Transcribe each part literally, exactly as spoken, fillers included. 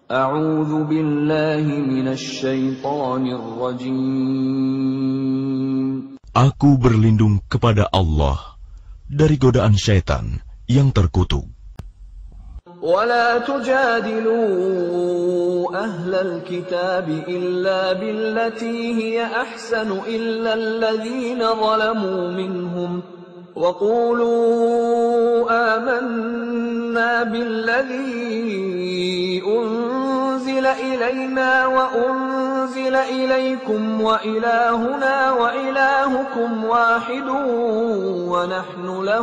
A'udzu billahi minasy syaithanir rajim. Aku berlindung kepada Allah dari godaan syaitan yang terkutuk. ولا تجادلوا أهل الكتاب إلا بالتي هي أحسن إلا الذين ظلموا منهم وقولوا آمنا بالذي أنزل إلينا وأنزل إليكم وإلهنا وإلهكم واحد ونحن له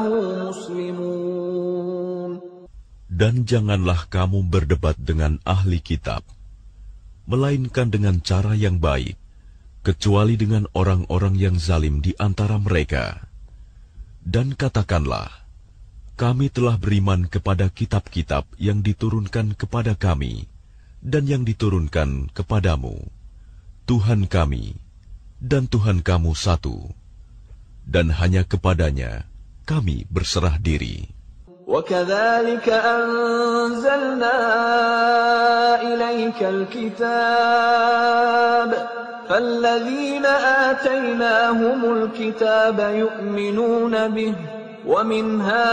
مسلمون. Dan janganlah kamu berdebat dengan ahli kitab, melainkan dengan cara yang baik, kecuali dengan orang-orang yang zalim di antara mereka. Dan katakanlah, kami telah beriman kepada kitab-kitab yang diturunkan kepada kami, dan yang diturunkan kepadamu. Tuhan kami, dan Tuhan kamu satu, dan hanya kepadanya kami berserah diri. وَكَذَلِكَ أَنزَلْنَا إِلَيْكَ الْكِتَابَ فَالَّذِينَ آتَيْنَاهُمُ الْكِتَابَ يُؤْمِنُونَ بِهِ وَمِنْ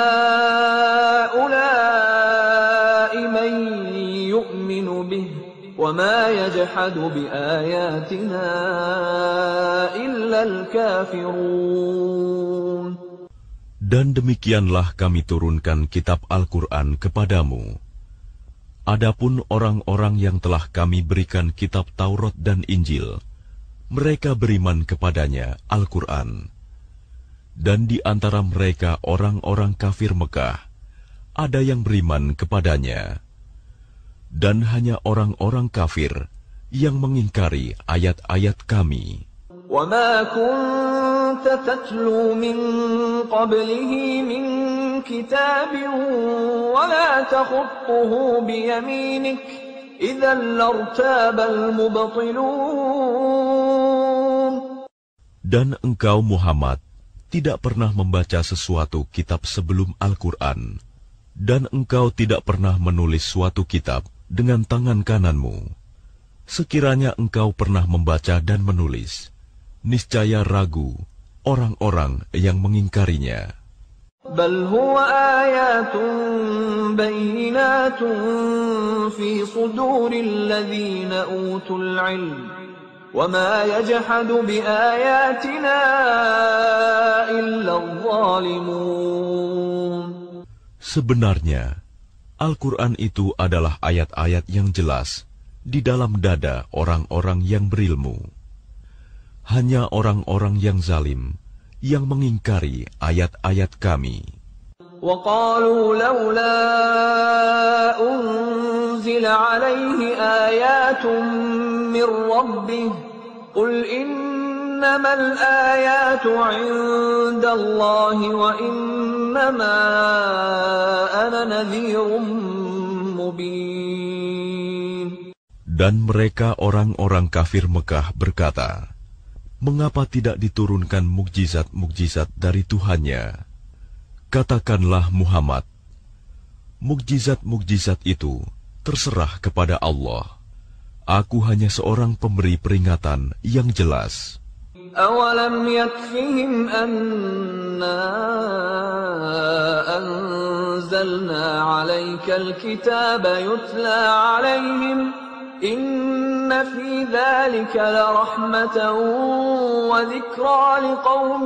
هَؤُلَاءِ مَن يُؤْمِنُ بِهِ وَمَا يَجْحَدُ بِآيَاتِنَا إِلَّا الْكَافِرُونَ. Dan demikianlah kami turunkan kitab Al-Quran kepadamu. Adapun orang-orang yang telah kami berikan kitab Taurat dan Injil, mereka beriman kepadanya, Al-Quran. Dan di antara mereka orang-orang kafir Mekah, ada yang beriman kepadanya. Dan hanya orang-orang kafir yang mengingkari ayat-ayat kami. وَمَا كُنْتَ تَتْلُو مِنْ قَبْلِهِ مِنْ كِتَابٍ وَلَا تَخُطُّهُ بِيَمِينِكَ إِذًا لَارْتَابَ الْمُبْطِلُونَ. Dan engkau Muhammad tidak pernah membaca sesuatu kitab sebelum Al-Quran, dan engkau tidak pernah menulis suatu kitab dengan tangan kananmu. Sekiranya engkau pernah membaca dan menulis, niscaya ragu orang-orang yang mengingkarinya. Bal huwa ayatun bayyinatun fi suduril ladzina utul ilm wa ma yajhadu bi ayatina illa adh-dhalimun. Sebenarnya Al-Quran itu adalah ayat-ayat yang jelas di dalam dada orang-orang yang berilmu. Hanya orang-orang yang zalim yang mengingkari ayat-ayat kami. وَقَالُوا لَوْلَا أُنْزِلَ عَلَيْهِ آيَاتٌ مِّن رَّبِّهِ قُلْ إِنَّمَا الْآيَاتُ عِندَ اللَّهِ وَإِنَّمَا أَنَا نَذِيرٌ مُّبِينٌ. Dan mereka orang-orang kafir Mekah berkata, mengapa tidak diturunkan mukjizat-mukjizat dari Tuhannya? Katakanlah Muhammad, mukjizat-mukjizat itu terserah kepada Allah. Aku hanya seorang pemberi peringatan yang jelas. أَوَلَمْ يَكْفِهِمْ أَنَّا أَنزَلْنَا عَلَيْكَ الْكِتَابَ يُتْلَى عَلَيْهِمْ إِنَّ فِي ذَلِكَ لَرَحْمَةً وَذِكْرَى لِقَوْمٍ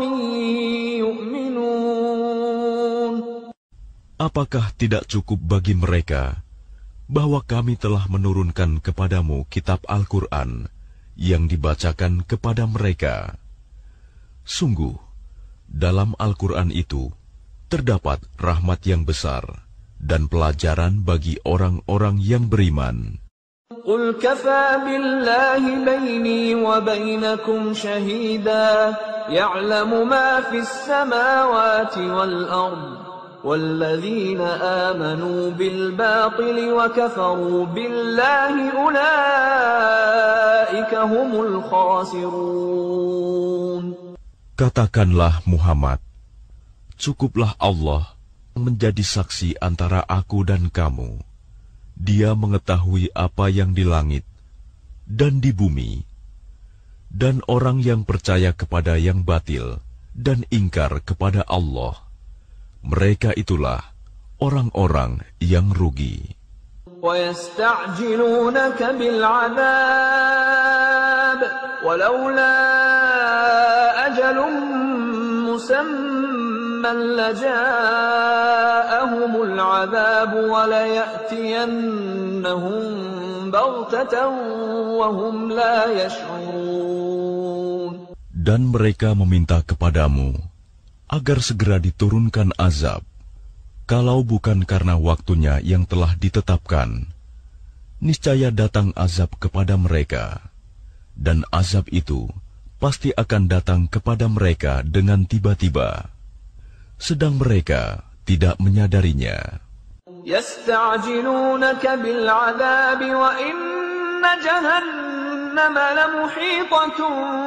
يُؤْمِنُونَ. Apakah tidak cukup bagi mereka bahwa kami telah menurunkan kepadamu kitab Al-Quran yang dibacakan kepada mereka? Sungguh, dalam Al-Quran itu terdapat rahmat yang besar dan pelajaran bagi orang-orang yang beriman. قُلْ كَفَى بِاللَّهِ بَيْنِي وَبَيْنَكُمْ شَهِيدًا يَعْلَمُ مَا فِي السَّمَاوَاتِ وَالْأَرْضِ وَالَّذِينَ آمَنُوا بِالْبَاطِلِ وَكَفَرُوا بِاللَّهِ أُولَئِكَ هُمُ الْخَاسِرُونَ. Katakanlah Muhammad, cukuplah Allah menjadi saksi antara aku dan kamu, Dia mengetahui apa yang di langit dan di bumi, dan orang yang percaya kepada yang batil dan ingkar kepada Allah, mereka itulah orang-orang yang rugi. وَيَسْتَعْجِلُونَكَ بِالْعَذَابِ وَلَوْلَا أَجَلٌ مُّسَمًّى لَّجَاءَهُمُ الْعَذَابُ وَلَيَأْتِيَنَّهُم بَغْتَةً وَهُمْ لَا يَشْعُرُونَ. Dan mereka meminta kepadamu agar segera diturunkan azab, kalau bukan karena waktunya yang telah ditetapkan. Niscaya datang azab kepada mereka, dan azab itu pasti akan datang kepada mereka dengan tiba-tiba, sedang mereka tidak menyadarinya. يَسْتَعْجِلُونَكَ بِالْعَذَابِ وَإِنَّ جَهَنَّمَ لَمُحِيطَةٌ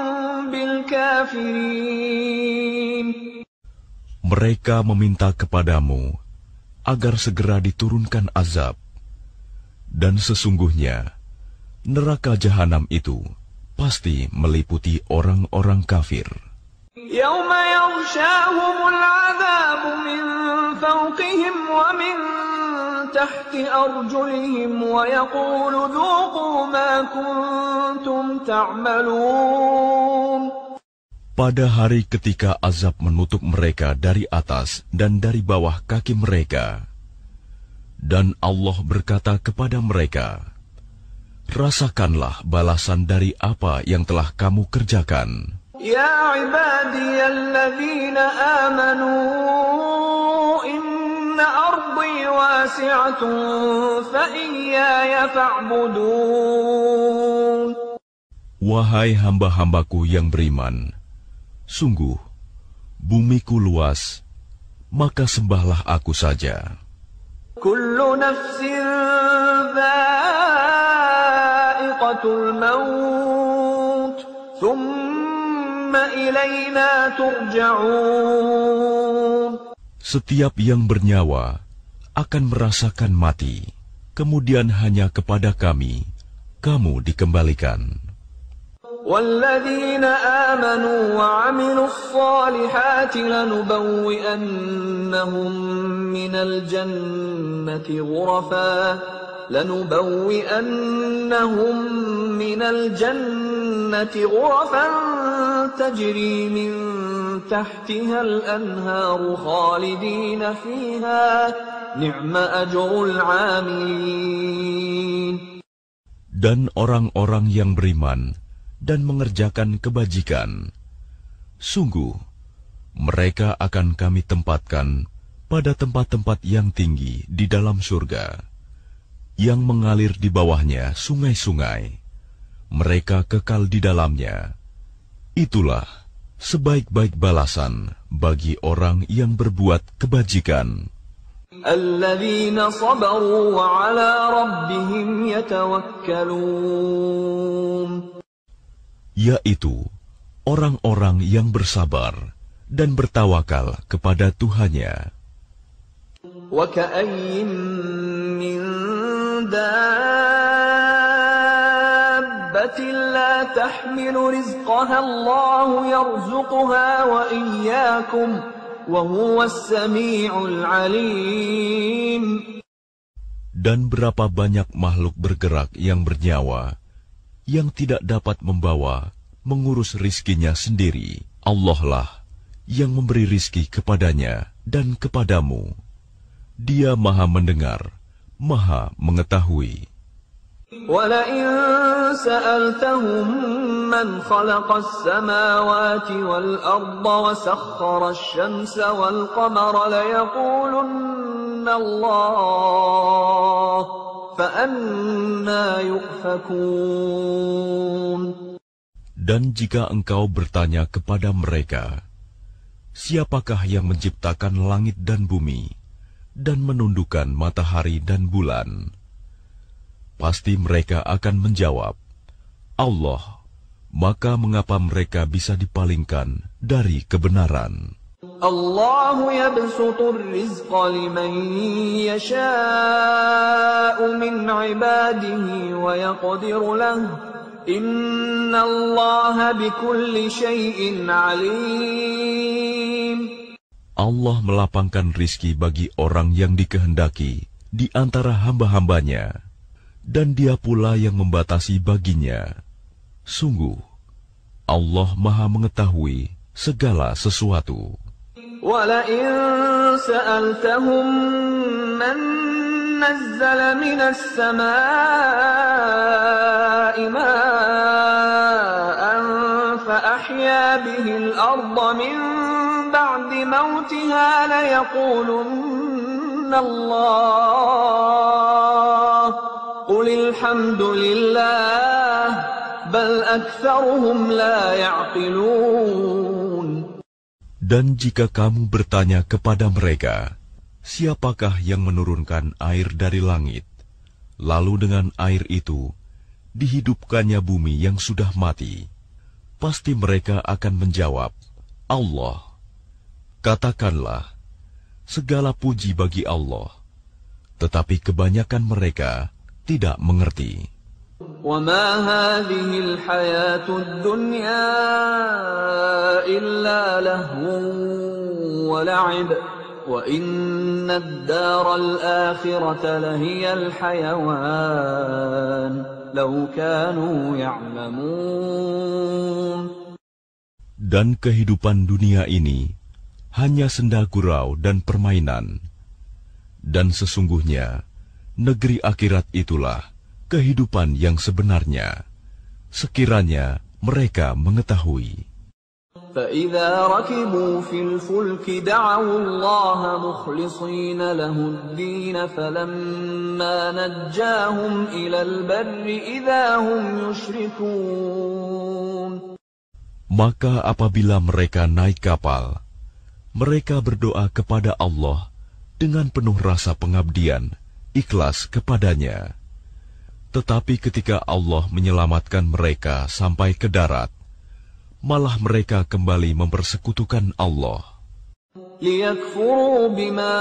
بِالْكَافِرِينَ. Mereka meminta kepadamu agar segera diturunkan azab, dan sesungguhnya neraka jahanam itu pasti meliputi orang-orang kafir. يَوْمَ يَغْشَاهُمُ الْعَذَابُ مِنْ فَوْقِهِمْ وَمِنْ تَحْتِ أَرْجُلِهِمْ وَيَقُولُ ذُوقُوا مَا كُنْتُمْ تَعْمَلُونَ. Pada hari ketika azab menutup mereka dari atas dan dari bawah kaki mereka, dan Allah berkata kepada mereka, rasakanlah balasan dari apa yang telah kamu kerjakan. Ya ibadiyalladzina amanu inna ardi wasi'atun fa iyaya fa'budun. Wahai hamba-hambaku yang beriman, sungguh bumiku luas, maka sembahlah aku saja. Kullu nafsin dha'iqatul maut, thumma ilayna turja'un. Setiap yang bernyawa akan merasakan mati, kemudian hanya kepada kami kamu dikembalikan. وَالَّذِينَ آمَنُوا وَعَمِلُوا الصَّالِحَاتِ لَنُبَوِّئَنَّهُم مِّنَ الْجَنَّةِ غُرَفًا لَنُبَوِّئَنَّهُم مِّنَ الْجَنَّةِ غُرَفًا تَجْرِي مِن تَحْتِهَا الْأَنْهَارُ خَالِدِينَ فِيهَا نِعْمَ أَجْرُ الْعَامِلِينَ. Dan orang-orang yang beriman dan mengerjakan kebajikan, sungguh mereka akan kami tempatkan pada tempat-tempat yang tinggi di dalam surga, yang mengalir di bawahnya sungai-sungai. Mereka kekal di dalamnya. Itulah sebaik-baik balasan bagi orang yang berbuat kebajikan. Alladzina sabaru wa ala rabbihim yatawakkalun. Yaitu orang-orang yang bersabar dan bertawakal kepada Tuhannya. Wa ka'ayyin min dabbatin la tahmilu rizqaha Allahu yarzuquha wa iyyakum wa huwas sami'ul 'alim. Dan berapa banyak makhluk bergerak yang bernyawa yang tidak dapat membawa, mengurus rizkinya sendiri. Allah lah yang memberi rizki kepadanya dan kepadamu. Dia maha mendengar, maha mengetahui. وَلَئِن سَأَلْتَهُم مَّنْ خَلَقَ السَّمَاوَاتِ وَالْأَرْضَ وَسَخَّرَ الشَّمْسَ وَالْقَمَرَ لَيَقُولُنَّ اللَّهُ فَأَنَّىٰ يُؤْفَكُونَ. Dan jika engkau bertanya kepada mereka, siapakah yang menciptakan langit dan bumi dan menundukkan matahari dan bulan? Pasti mereka akan menjawab, Allah. Maka mengapa mereka bisa dipalingkan dari kebenaran? الله يبسط الرزق لمن يشاء من عباده ويقدر له إن الله بكل شيء عليم. Allah melapangkan rizki bagi orang yang dikehendaki di antara hamba-hambanya, dan Dia pula yang membatasi baginya. Sungguh, Allah Maha mengetahui segala sesuatu. وَلَئِن سَأَلْتَهُم مَّن نَّزَّلَ مِنَ السَّمَاءِ مَاءً فَأَحْيَا بِهِ الْأَرْضَ مِن بَعْدِ مَوْتِهَا لَيَقُولُنَّ اللَّهُ قُلِ الْحَمْدُ لِلَّهِ بَلْ أَكْثَرُهُمْ لَا يَعْقِلُونَ. Dan jika kamu bertanya kepada mereka, siapakah yang menurunkan air dari langit, lalu dengan air itu dihidupkannya bumi yang sudah mati, pasti mereka akan menjawab, Allah. Katakanlah, segala puji bagi Allah, tetapi kebanyakan mereka tidak mengerti. وَمَا هَذِهِ الْحَيَاةُ الدُّنْيَا إِلَّا لَهْوٌ وَلَعِبٌ وَإِنَّ الدَّارَ الْآخِرَةَ لَهِيَ الْحَيَوَانُ لَوْ كَانُوا يَعْلَمُونَ. Dan kehidupan dunia ini hanya senda gurau dan permainan, dan sesungguhnya negeri akhirat itulah kehidupan yang sebenarnya, sekiranya mereka mengetahui. فَإِذَا رَكِبُوا فِي الْفُلْكِ دَعَوُا اللَّهَ مُخْلِصِينَ لَهُ الدِّينَ فَلَمَّا نَجَّاهُمْ إِلَى الْبَرِّ إِذَا هُمْ يُشْرِكُونَ. Maka apabila mereka naik kapal, mereka berdoa kepada Allah dengan penuh rasa pengabdian, ikhlas kepadanya. Tetapi ketika Allah menyelamatkan mereka sampai ke darat, malah mereka kembali mempersekutukan Allah. لِيَكْفُرُوا بِمَا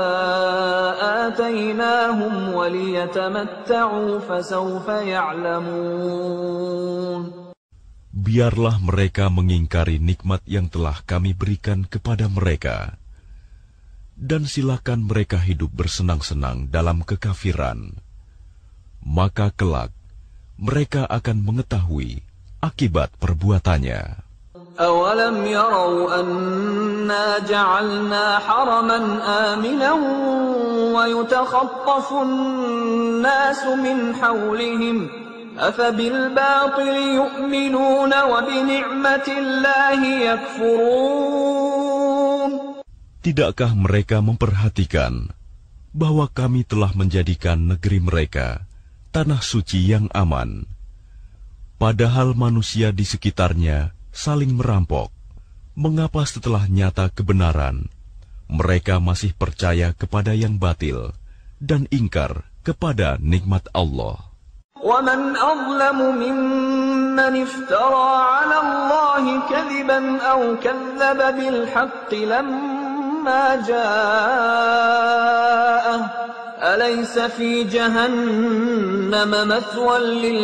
آتَيْنَاهُمْ وَلِيَتَمَتَّعُوا فَسَوْفَ يَعْلَمُونَ. Biarlah mereka mengingkari nikmat yang telah kami berikan kepada mereka, dan silakan mereka hidup bersenang-senang dalam kekafiran. Maka kelak mereka akan mengetahui akibat perbuatannya. أَوَلَمْ يَرَوْا أَنَّا جَعَلْنَا حَرَمًا آمِنًا وَيُتَخَطَّفُ النَّاسُ مِنْ حَوْلِهِمْ أَفَبِالْبَاطِلِ يُؤْمِنُونَ وَبِنِعْمَةِ اللَّهِ يَكْفُرُونَ. Tidakkah mereka memperhatikan bahwa kami telah menjadikan negeri mereka tanah suci yang aman, padahal manusia di sekitarnya saling merampok? Mengapa setelah nyata kebenaran, mereka masih percaya kepada yang batil dan ingkar kepada nikmat Allah? وَمَنْ أَظْلَمُ مِمَّنِ افْتَرَى عَلَى اللَّهِ كَذِبًا أَوْ كَذَّبَ بِالْحَقِّ لَمَّا جَاءَهُ أَلَيْسَ فِي جَهَنَّمَ مَثْوًى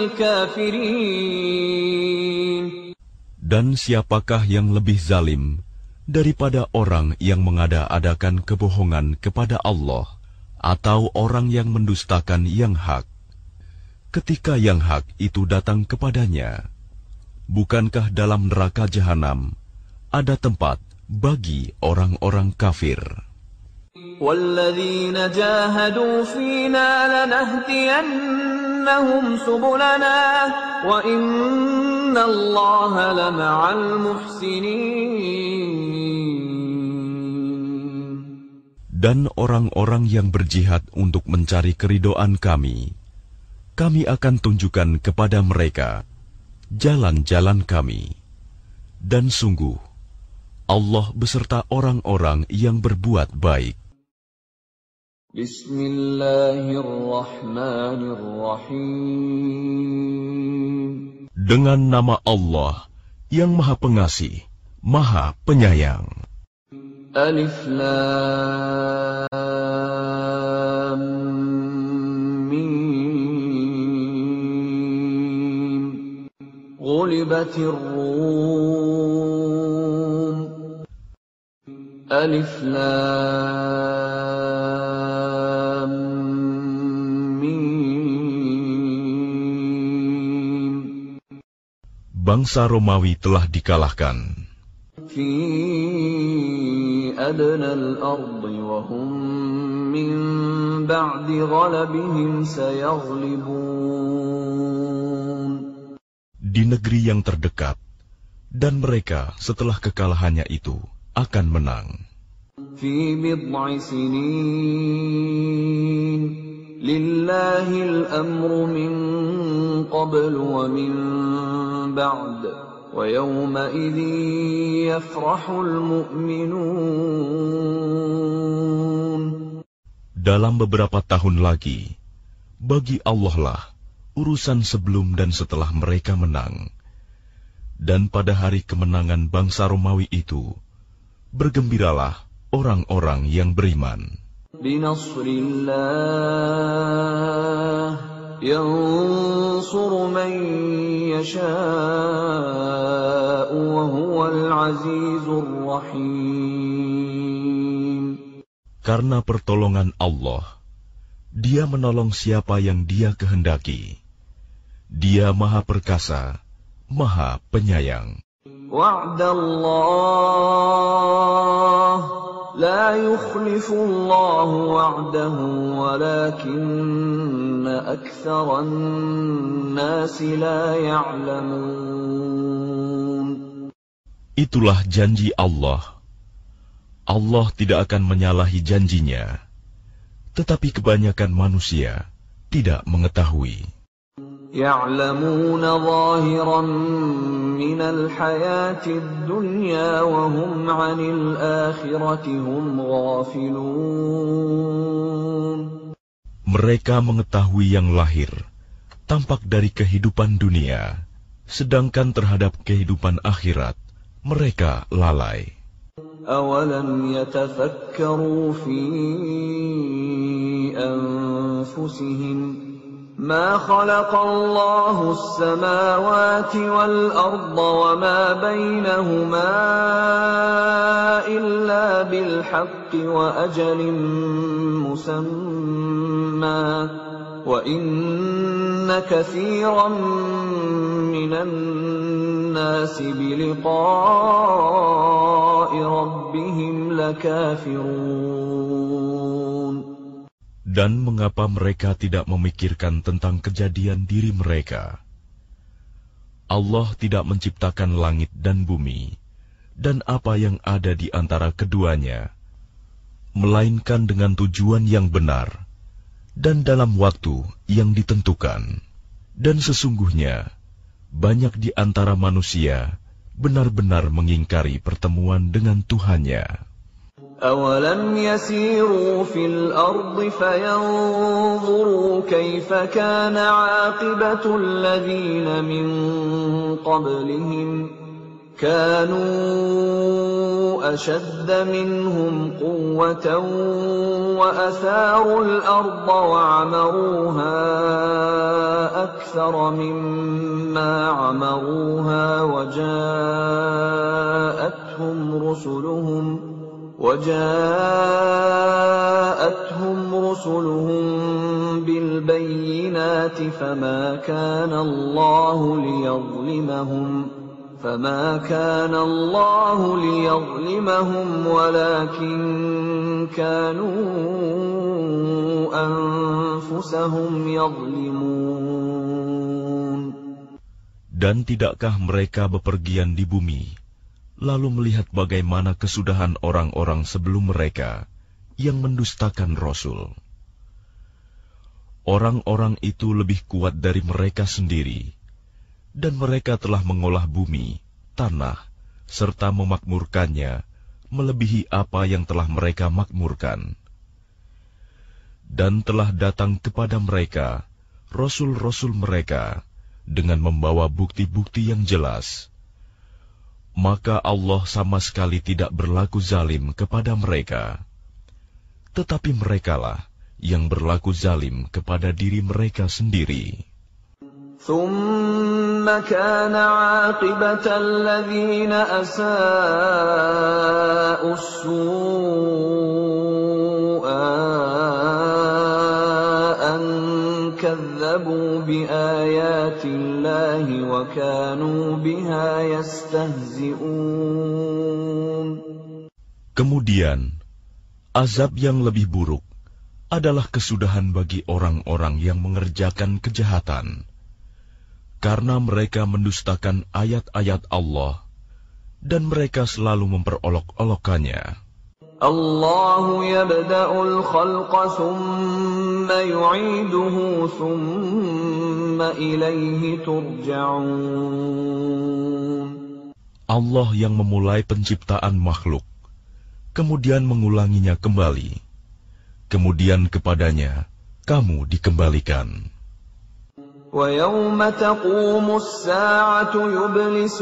لِلْكَافِرِينَ. Dan siapakah yang lebih zalim daripada orang yang mengada-adakan kebohongan kepada Allah, atau orang yang mendustakan yang hak ketika yang hak itu datang kepadanya? Bukankah dalam neraka jahanam ada tempat bagi orang-orang kafir? وَالَّذِينَ جَاهَدُوا فِينَا لَنَهْدِيَنَّهُمْ سُبُلَنَا وَإِنَّ اللَّهَ لَمَعَ الْمُحْسِنِينَ. Dan orang-orang yang berjihad untuk mencari keridhaan kami, kami akan tunjukkan kepada mereka jalan-jalan kami. Dan sungguh, Allah beserta orang-orang yang berbuat baik. Bismillahirrahmanirrahim. Dengan nama Allah yang Maha Pengasih, Maha Penyayang. Alif Lam Mim. Ghulibatir Rum. Alif Lam Mim. Bangsa Romawi telah dikalahkan. Fi adna al-ardi wa hum min ba'di ghalabihim sayaghlibun. Di negeri yang terdekat, dan mereka setelah kekalahannya itu akan menang. Fi bid'i sinin lillahi al-amru min qablu wa min ba'd wa yawma idhin yafrahul mu'minun. Dalam beberapa tahun lagi, bagi Allah lah urusan sebelum dan setelah mereka menang. Dan pada hari kemenangan bangsa Romawi itu, bergembiralah orang-orang yang beriman. Binasrillah yansuru man yasha'u wa huwal azizur rahim. Karena pertolongan Allah, Dia menolong siapa yang Dia kehendaki. Dia Maha Perkasa, Maha Penyayang. Wa'dallah la yukhlifullahu wa'dahu walakinna aktsaran nasi la ya'lamun. Itulah janji Allah. Allah tidak akan menyalahi janjinya, tetapi kebanyakan manusia tidak mengetahui. Ya'lamuna zahiran minal hayatid dunya wa hum 'anil akhirati hum ghafilun. Mereka mengetahui yang lahir, tampak dari kehidupan dunia, sedangkan terhadap kehidupan akhirat, mereka lalai. Awalam yatafakkaru fi anfusihim ما خلق الله السماوات والأرض وما بينهما إلا بالحق وأجل مسمى وإن كثيرا من الناس بلقاء ربهم لكافرون. Dan mengapa mereka tidak memikirkan tentang kejadian diri mereka? Allah tidak menciptakan langit dan bumi, dan apa yang ada di antara keduanya, melainkan dengan tujuan yang benar, dan dalam waktu yang ditentukan. Dan sesungguhnya, banyak di antara manusia benar-benar mengingkari pertemuan dengan Tuhannya. أَوَلَمْ يَسِيرُوا فِي الْأَرْضِ فَيَنْظُرُوا كَيْفَ كَانَ عَاقِبَةُ الَّذِينَ مِنْ قَبْلِهِمْ كَانُوا أَشَدَّ مِنْهُمْ قُوَّةً وَأَثَارُوا الْأَرْضَ وَعَمَرُوهَا أَكْثَرَ مِمَّا عَمَرُوهَا وَجَاءَتْهُمْ رُسُلُهُمْ وَجَاءَتْهُمْ رُسُلُهُم بِالْبَيِّنَاتِ فَمَا كَانَ اللَّهُ لِيَظْلِمَهُمْ فَمَا كَانَ اللَّهُ لِيَظْلِمَهُمْ وَلَكِن كَانُوا أَنفُسَهُمْ يَظْلِمُونَ. Dan tidakkah mereka bepergian di bumi, lalu melihat bagaimana kesudahan orang-orang sebelum mereka yang mendustakan Rasul? Orang-orang itu lebih kuat dari mereka sendiri, dan mereka telah mengolah bumi, tanah, serta memakmurkannya melebihi apa yang telah mereka makmurkan. Dan telah datang kepada mereka Rasul-Rasul mereka dengan membawa bukti-bukti yang jelas. maka Allah sama sekali tidak berlaku zalim kepada mereka. Tetapi merekalah yang berlaku zalim kepada diri mereka sendiri. ثم كان عاقبة الذين أساءوا السوء أن كذبوا بآيات الله وكانوا بها يستهزئون. Kemudian, azab yang lebih buruk adalah kesudahan bagi orang-orang yang mengerjakan kejahatan, karena mereka mendustakan ayat-ayat Allah dan mereka selalu memperolok-olokkannya. Allahu yabda'ul khalqa thumma yu'iduhu thumma ilayhi turja'un. Allah yang memulai penciptaan makhluk, kemudian mengulanginya kembali, kemudian kepadanya kamu dikembalikan. وَيَوْمَ تَقُومُ السَّاعَةُ يُبْلِسُ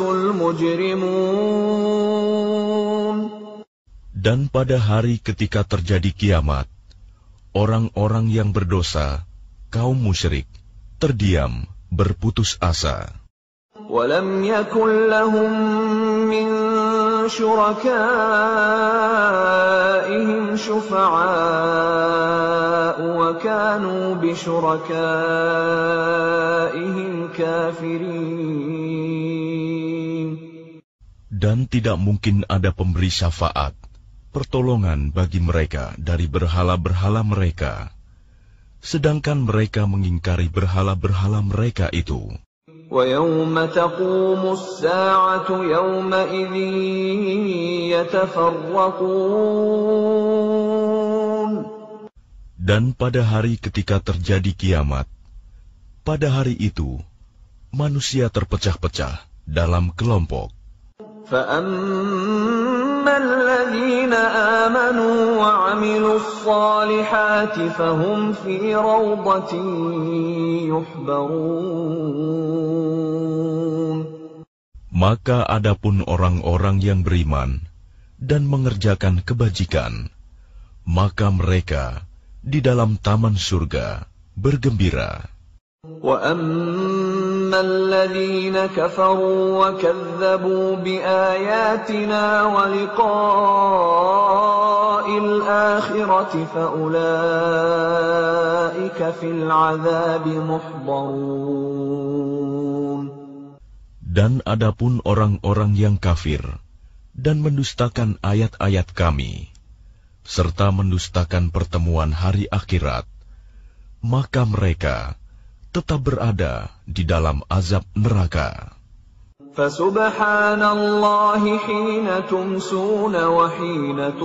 الْمُجْرِمُونَ. Dan pada hari ketika terjadi kiamat, orang-orang yang berdosa, kaum musyrik, terdiam, berputus asa. وَلَمْ يَكُنْ لَهُمْ مِنْ شُرَكَائِهِمْ شُفَعَاءُ وَكَانُوا بِشُرَكَائِهِمْ كَافِرِينَ. Dan tidak mungkin ada pemberi syafaat, pertolongan bagi mereka dari berhala-berhala mereka, sedangkan mereka mengingkari berhala-berhala mereka itu. وَيَوْمَ تَقُومُ السَّاعَةُ يَوْمَئِذٍ يَتَفَرَّقُونَ. Dan pada hari ketika terjadi kiamat, pada hari itu, manusia terpecah-pecah dalam kelompok. فَأَمَّا الَّذِينَ آمَنُوا وَعَمِلُوا الصَّالِحَاتِ فَهُمْ فِي رَوْضَةٍ يُحْبَرُونَ. Maka adapun orang-orang yang beriman dan mengerjakan kebajikan, maka mereka di dalam taman surga bergembira. وَأَمَّا الَّذِينَ كَفَرُوا وَكَذَّبُوا بِآيَاتِنَا وَلِقَاءِ الْآخِرَةِ فَأُولَئِكَ فِي الْعَذَابِ مُحْضَرُونَ. Dan adapun orang-orang yang kafir dan mendustakan ayat-ayat kami, serta mendustakan pertemuan hari akhirat, maka mereka tetap berada di dalam azab neraka. Fasubhanallahi hina tumsuna wa hina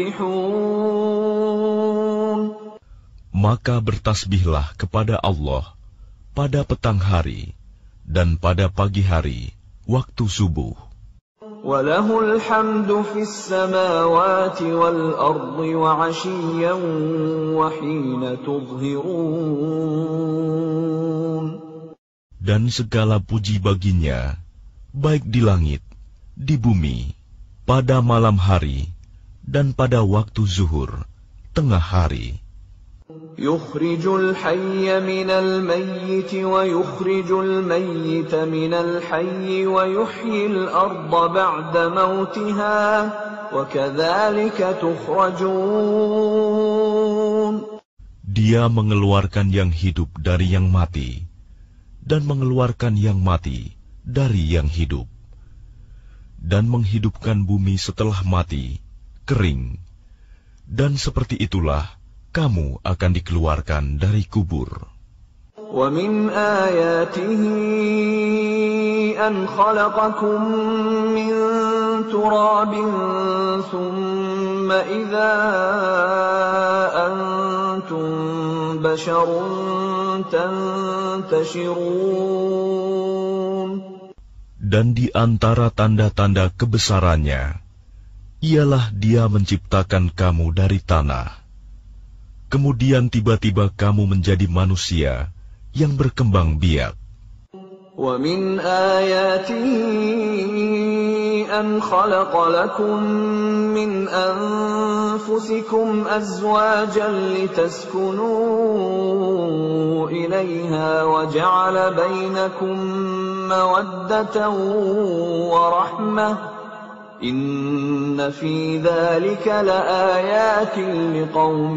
tusbihun. Maka bertasbihlah kepada Allah pada petang hari dan pada pagi hari waktu subuh. Walahul hamdu fis samawati wal ardi wa 'ashiyyan wa hina tudhhirun. Dan segala puji baginya, baik di langit, di bumi, pada malam hari, dan pada waktu zuhur, tengah hari. Yukhrijul hayya minal mayyiti wa yukhrijul mayyita minal hayyi wa yuhyil arda ba'da mautiha wa kadzalika tukhrajun. Dia mengeluarkan yang hidup dari yang mati dan mengeluarkan yang mati dari yang hidup, dan menghidupkan bumi setelah mati, kering, dan seperti itulah kamu akan dikeluarkan dari kubur. وَمِنْ آيَاتِهِ أَنْ خَلَقَكُمْ مِنْ تُرَابٍ ثُمَّ إِذَا أَنْتُمْ بَشَرٌ تَنْتَشِرُونَ. Dan di antara tanda-tanda kebesarannya, ialah Dia menciptakan kamu dari tanah. Kemudian tiba-tiba kamu menjadi manusia yang berkembang biak. وَمِنْ آيَاتِهِ أَنْ خَلَقَ لَكُم مِّنْ أَنفُسِكُمْ أَزْوَاجًا لِتَسْكُنُوا إِلَيْهَا وَجَعَلَ بَيْنَكُم مَّوَدَّةً وَرَحْمَةً إِنَّ فِي ذَلِكَ لَآيَاتٍ لِقَوْمٍ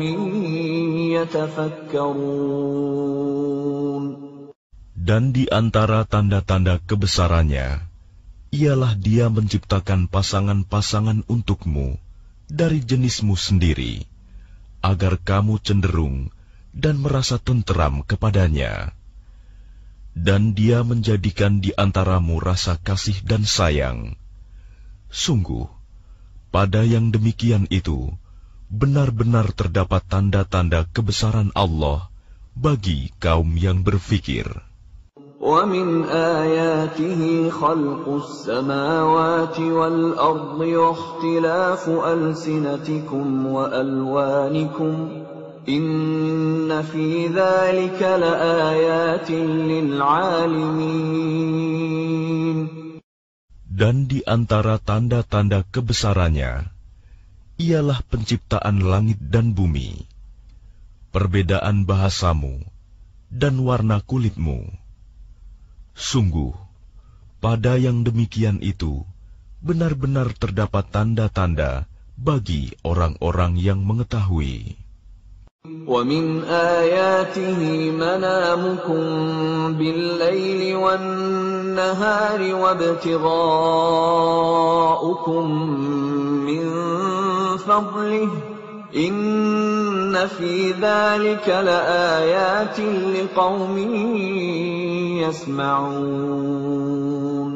يَتَفَكَّرُونَ. Dan di antara tanda-tanda kebesarannya, ialah Dia menciptakan pasangan-pasangan untukmu dari jenismu sendiri, agar kamu cenderung dan merasa tenteram kepadanya. Dan Dia menjadikan di antaramu rasa kasih dan sayang. Sungguh, pada yang demikian itu, benar-benar terdapat tanda-tanda kebesaran Allah bagi kaum yang berfikir. وَمِنْ آيَاتِهِ خَلْقُ السَّمَاوَاتِ وَالْأَرْضِ وَاخْتِلَافُ أَلْسِنَتِكُمْ وَأَلْوَانِكُمْ إِنَّ فِي ذَلِكَ لَآيَاتٍ لِلْعَالِمِينَ. Dan di antara tanda-tanda kebesarannya, ialah penciptaan langit dan bumi, perbedaan bahasamu, dan warna kulitmu. Sungguh, pada yang demikian itu, benar-benar terdapat tanda-tanda bagi orang-orang yang mengetahui. وَمِنْ آيَاتِهِ مَنَامُكُمْ بِاللَّيْلِ وَالنَّهَارِ وَابْتِغَاؤُكُمْ مِنْ فَضْلِهِ إِنَّ فِي ذَلِكَ لَآيَاتٍ لِقَوْمٍ يَسْمَعُونَ.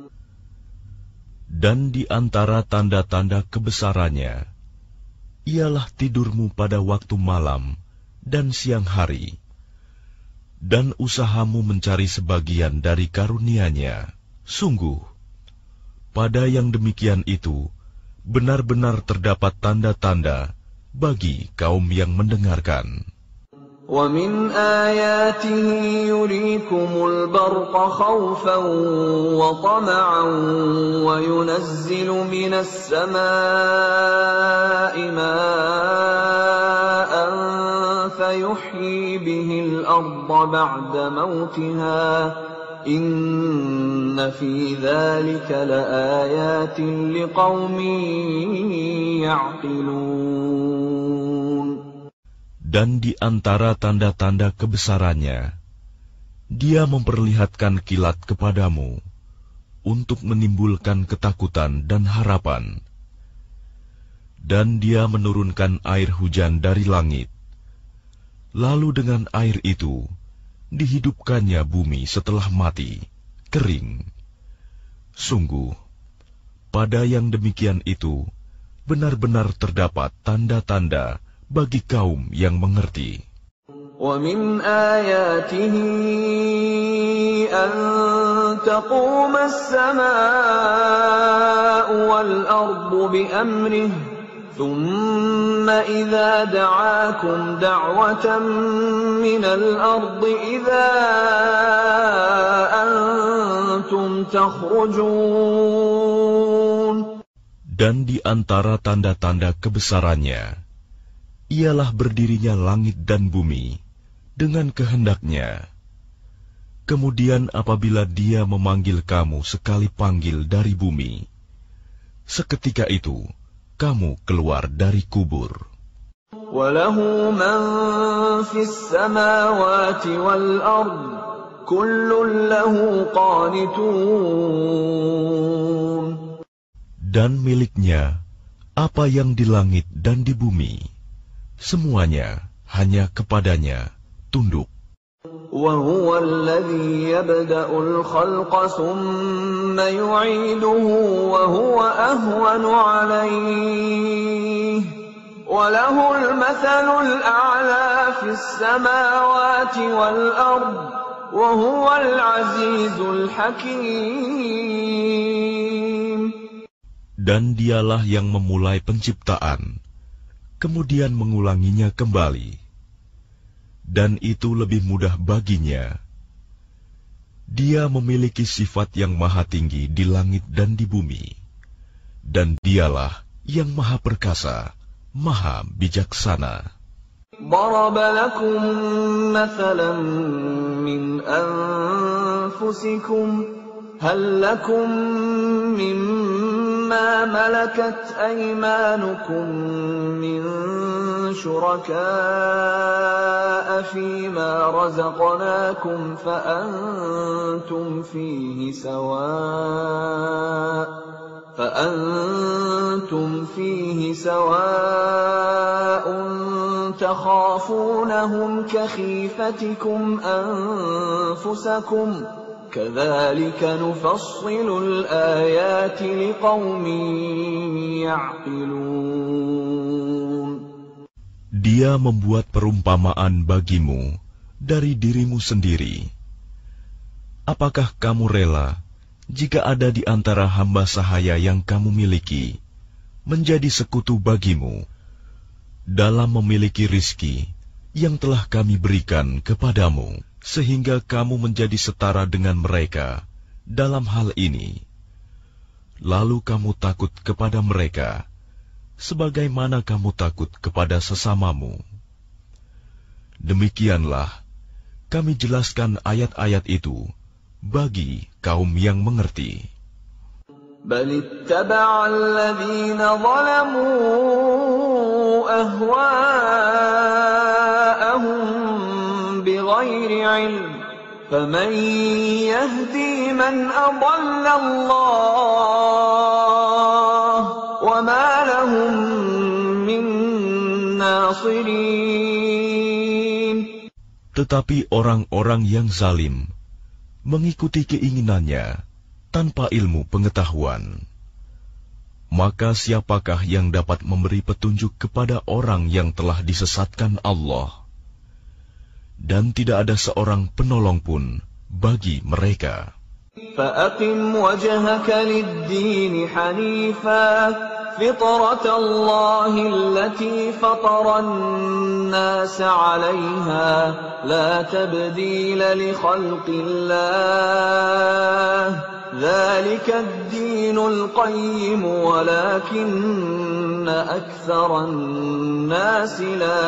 Dan di antara tanda-tanda kebesarannya, ialah tidurmu pada waktu malam dan siang hari, dan usahamu mencari sebagian dari karunia-Nya. Sungguh, pada yang demikian itu, benar-benar terdapat tanda-tanda bagi kaum yang mendengarkan. وَمِنْ آيَاتِهِ يُرِيكُمُ الْبَرْقَ خَوْفًا وَطَمَعًا وَيُنَزِّلُ مِنَ السَّمَاءِ مَاءً فَيُحْيِي بِهِ الْأَرْضَ بَعْدَ مَوْتِهَا إِنَّ فِي ذَلِكَ لَآيَاتٍ لِقَوْمٍ يَعْقِلُونَ. Dan di antara tanda-tanda kebesarannya, Dia memperlihatkan kilat kepadamu untuk menimbulkan ketakutan dan harapan. Dan Dia menurunkan air hujan dari langit. Lalu dengan air itu, dihidupkannya bumi setelah mati, kering. Sungguh, pada yang demikian itu, benar-benar terdapat tanda-tanda bagi kaum yang mengerti. وَمِنْ آيَاتِهِ أَن تَقُومَ السَّمَاءُ وَالْأَرْضُ بِأَمْرِهِ ثُمَّ إِذَا دَعَاكُمْ دَعْوَةً مِّنَ الْأَرْضِ إِذَا أَنْتُمْ تَخْرُجُونَ. Dan di antara tanda-tanda kebesarannya, ialah berdirinya langit dan bumi dengan kehendaknya. Kemudian apabila Dia memanggil kamu sekali panggil dari bumi, seketika itu kamu keluar dari kubur. وَلَهُ مَنْ فِي السَّمَاوَاتِ وَالْأَرْضِ كُلٌّ لَهُ قَانِتُونَ. Dan miliknya apa yang di langit dan di bumi, semuanya hanya kepadanya tunduk. وَهُوَ الَّذِي يَبْدَأُ الْخَلْقَ ثُمَّ يُعِيدُهُ وَهُوَ أَهْوَنُ عَلَيْهِ وَلَهُ الْمَثَلُ الْأَعْلَى فِي السَّمَاوَاتِ وَالْأَرْضِ وَهُوَ الْعَزِيزُ الْحَكِيمُ. Dan Dialah yang memulai penciptaan, kemudian mengulanginya kembali. Dan itu lebih mudah baginya. Dia memiliki sifat yang maha tinggi di langit dan di bumi, dan dialah yang maha perkasa, maha bijaksana. ضرب لكم مثلا من أنفسكم هل لكم مما ملكت أيمانكم من شركاء فيما رزقناكم فأنتم فيه سواء فأنتم فيه سواء تخافونهم كخيفتكم أنفسكم كذلك نفصل الآيات لقوم يعقلون. Dia membuat perumpamaan bagimu dari dirimu sendiri. Apakah kamu rela jika ada di antara hamba sahaya yang kamu miliki menjadi sekutu bagimu dalam memiliki rizki yang telah kami berikan kepadamu, sehingga kamu menjadi setara dengan mereka dalam hal ini. Lalu kamu takut kepada mereka, sebagaimana kamu takut kepada sesamamu. Demikianlah kami jelaskan ayat-ayat itu bagi kaum yang mengerti. بل اتبع الذين ظلموا أهواءهم بغير علم فمن يهدي من أضل الله وما لهم من ناصرين. Tetapi orang-orang yang zalim mengikuti keinginannya tanpa ilmu pengetahuan. Maka siapakah yang dapat memberi petunjuk kepada orang yang telah disesatkan Allah? Dan tidak ada seorang penolong pun bagi mereka. فأقم وجهك للدين حنيفا فطرة الله التي فطر الناس عليها لا تبديل لخلق الله ذلك الدين القيم ولكن أكثر الناس لا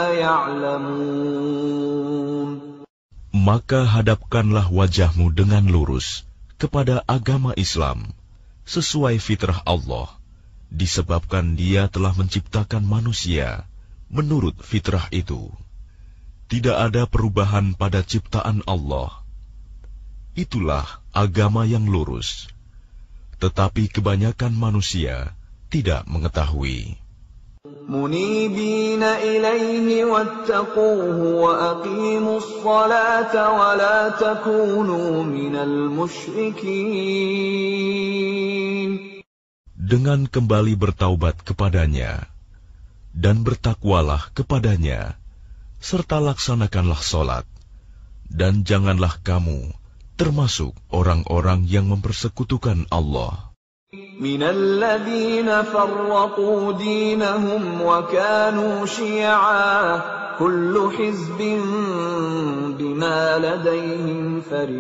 يعلمون. Maka hadapkanlah wajahmu dengan lurus kepada agama Islam sesuai fitrah Allah, disebabkan Dia telah menciptakan manusia menurut fitrah itu. Tidak ada perubahan pada ciptaan Allah. Itulah agama yang lurus, tetapi kebanyakan manusia tidak mengetahui. منيبين إليه واتقوه وأقيموا الصلاة ولا تكونوا من المشركين. Dengan kembali bertaubat kepadanya dan bertakwalah kepadanya, serta laksanakanlah solat, dan janganlah kamu termasuk orang-orang yang mempersekutukan Allah. من الذين فرقوا دينهم وكانوا شيعا كل حزب بما لديهم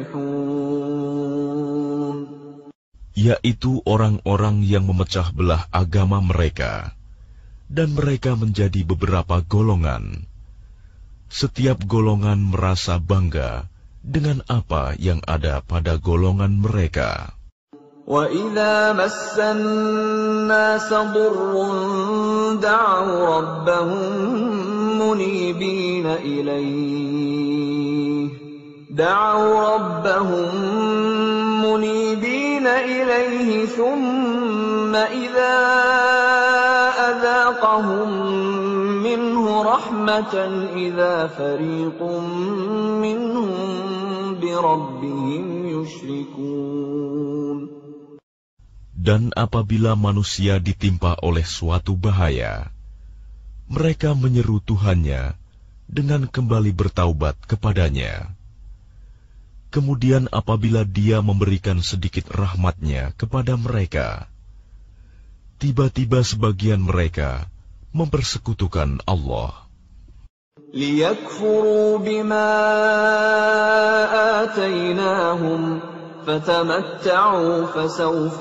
فرحون. Yaitu orang-orang yang memecah belah agama mereka, dan mereka menjadi beberapa golongan. Setiap golongan merasa bangga dengan apa yang ada pada golongan mereka. وَإِذَا مَسَّ النَّاسَ ضُرٌّ دَعَوْا رَبَّهُم مُنِيبِينَ إِلَيْهِ دَعَوْا رَبَّهُم مُنِيبِينَ إِلَيْهِ ثُمَّ إِذَا أَذَاقَهُم مِّنْهُ رَحْمَةً إِذَا فَرِيقٌ مِّنْهُم بِرَبِّهِمْ يُشْرِكُونَ. Dan apabila manusia ditimpa oleh suatu bahaya, mereka menyeru Tuhannya dengan kembali bertaubat kepadanya. Kemudian apabila Dia memberikan sedikit rahmat-Nya kepada mereka, tiba-tiba sebagian mereka mempersekutukan Allah. لِيَكْفُرُوا بِمَا آتَيْنَاهُمْ فَتَمَتَّعُوا فَسَوْفَ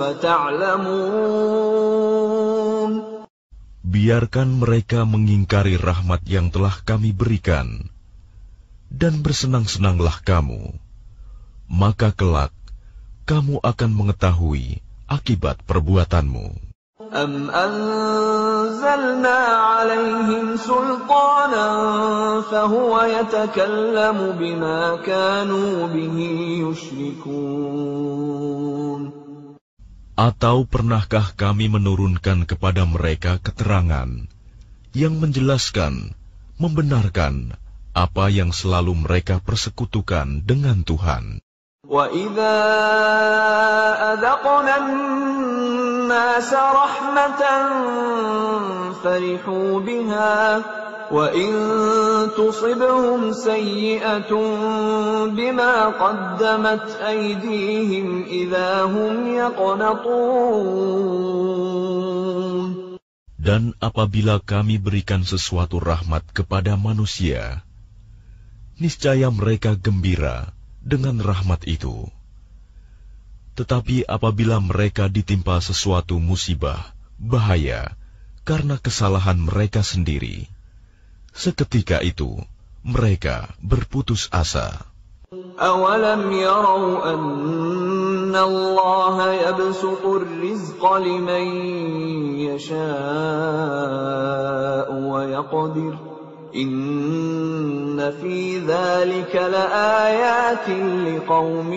تَعْلَمُونَ. Biarkan mereka mengingkari rahmat yang telah kami berikan, dan bersenang-senanglah kamu, maka kelak kamu akan mengetahui akibat perbuatanmu. أَمْ أَنزَلْنَا عَلَيْهِمْ سُلْطَانًا فَهُوَ يَتَكَلَّمُ بِمَا كَانُوا بِهِ يُشْرِكُونَ. Atau pernahkah kami menurunkan kepada mereka keterangan yang menjelaskan, membenarkan apa yang selalu mereka persekutukan dengan Tuhan? وَإِذَا أَذَقْنَا النَّاسَ رَحْمَةً فَرِحُوا بِهَا وَإِن تُصِبْهُمْ سَيِّئَةٌ بِمَا قَدَّمَتْ أَيْدِيهِمْ إِذَا هُمْ يَقْنَطُونَ. Dan apabila kami berikan sesuatu rahmat kepada manusia, niscaya mereka gembira dengan rahmat itu. Tetapi apabila mereka ditimpa sesuatu musibah, bahaya, karena kesalahan mereka sendiri, seketika itu mereka berputus asa. أَوَلَمْ يَرَوْا أَنَّ اللَّهَ يَبْسُطُ الرِّزْقَ لِمَن يَشَاءُ وَيَقْدِرُ إِنَّ فِي ذَلِكَ لَآيَاتٍ لِقَوْمٍ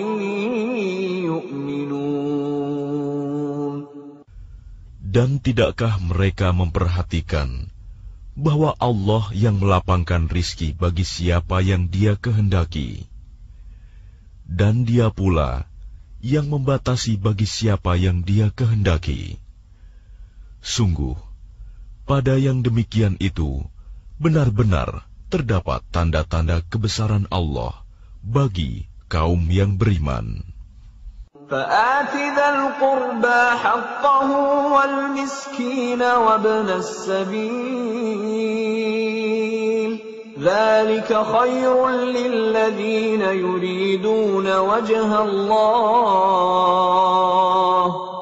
يُؤْمِنُونَ. Dan tidakkah mereka memperhatikan bahwa Allah yang melapangkan rizki bagi siapa yang Dia kehendaki, dan Dia pula yang membatasi bagi siapa yang Dia kehendaki. Sungguh, pada yang demikian itu benar-benar terdapat tanda-tanda kebesaran Allah bagi kaum yang beriman. فَآتِ ذَا الْقُرْبَى حَقَّهُ وَالْمِسْكِينَ وَابْنَ السَّبِيلِ ذَلِكَ خَيْرٌ لِّلَّذِينَ يُرِيدُونَ وَجْهَ اللَّهِ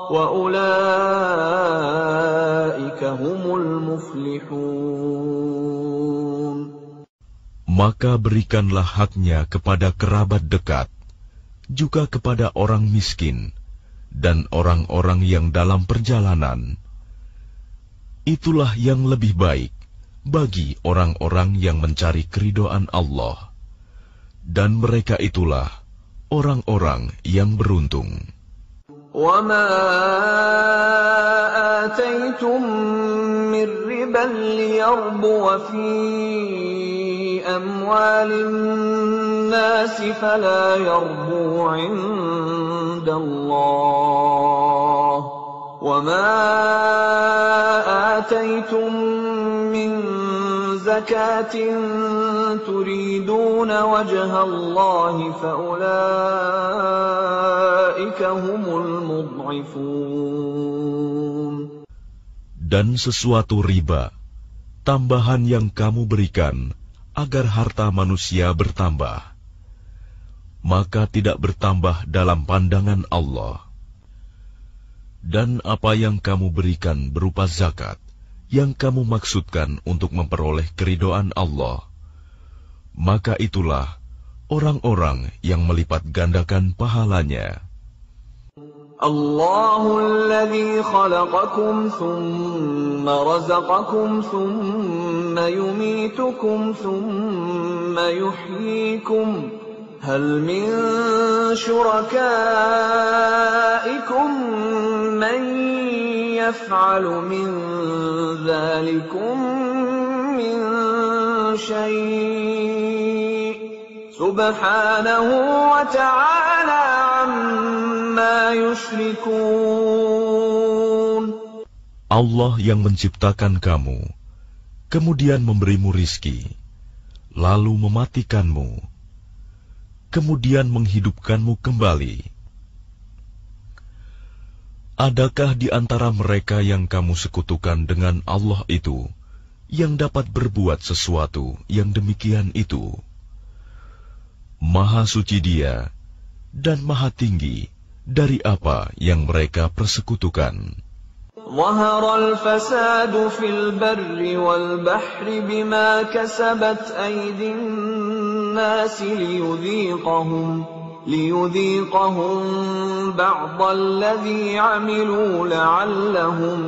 وَأُولَٰئِكَ هُمُ الْمُفْلِحُونَ. Maka berikanlah haknya kepada kerabat dekat, juga kepada orang miskin dan orang-orang yang dalam perjalanan. Itulah yang lebih baik bagi orang-orang yang mencari keridhaan Allah, dan mereka itulah orang-orang yang beruntung. وَمَا آتَيْتُم مِّن رِّبًا لِّيَرْبُوَ فِي أَمْوَالِ النَّاسِ فَلَا يَرْبُو عِندَ اللَّهِ وَمَا آتَيْتُم مِّن زَكَاةٍ تُرِيدُونَ وَجْهَ اللَّهِ فَأُولَٰئِكَ هُمُ الْمُضْعِفُونَ. Dan sesuatu riba, tambahan yang kamu berikan agar harta manusia bertambah, maka tidak bertambah dalam pandangan Allah. Dan apa yang kamu berikan berupa zakat, yang kamu maksudkan untuk memperoleh keridhaan Allah, maka itulah orang-orang yang melipat gandakan pahalanya. Allahul ladzi khalaqakum thumma razaqakum thumma yumitukum thumma yuhyikum hal min syurakaikum man yaf'alu min dzalikum min syai' subhanahu wa ta'ala amma yushrikun. Allah yang menciptakan kamu, kemudian memberimu rizki, lalu mematikanmu, kemudian menghidupkanmu kembali. Adakah di antara mereka yang kamu sekutukan dengan Allah itu, yang dapat berbuat sesuatu yang demikian itu? Maha suci Dia, dan maha tinggi dari apa yang mereka persekutukan. ظهر الفساد في البر والبحر بما كسبت أيدي الناس ليذيقهم ليذيقهم بعض الذي عملوا لعلهم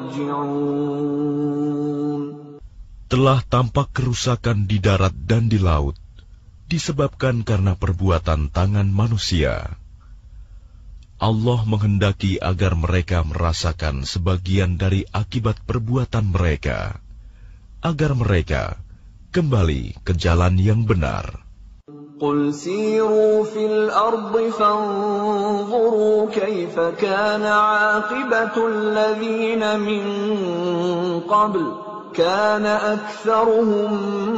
يرجعون. Telah tampak kerusakan di darat dan di laut, disebabkan karena perbuatan tangan manusia. Allah menghendaki agar mereka merasakan sebagian dari akibat perbuatan mereka, agar mereka kembali ke jalan yang benar. قل سيروا في الأرض فانظروا كيف كان عاقبة الذين من قبل كان أكثرهم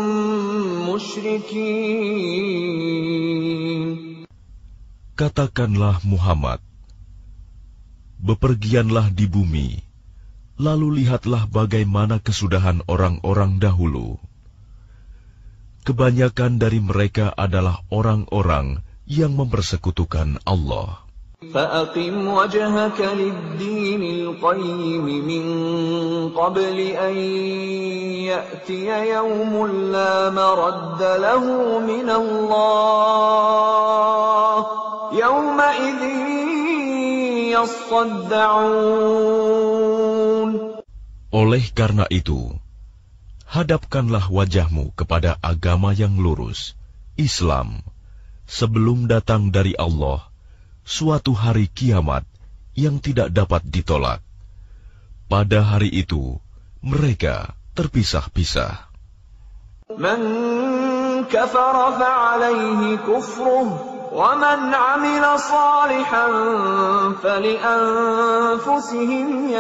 مشركين. Katakanlah Muhammad, bepergianlah di bumi, lalu lihatlah bagaimana kesudahan orang-orang dahulu. Kebanyakan dari mereka adalah orang-orang yang mempersekutukan Allah. فَأَقِمْ وَجْهَكَ لِلدِّينِ الْقَيِّمِ مِنْ قَبْلِ أَنْ يَأْتِيَ يَوْمٌ لَا مَرَدَّ لَهُ مِنَ اللَّهِ يَوْمَئِذٍ يَصَّدَّعُونَ. Oleh karena itu, hadapkanlah wajahmu kepada agama yang lurus, Islam, sebelum datang dari Allah suatu hari kiamat yang tidak dapat ditolak. Pada hari itu, mereka terpisah-pisah. Man kafara fa'alayhi kufruh, wa man 'amila salihan fali'anfusihim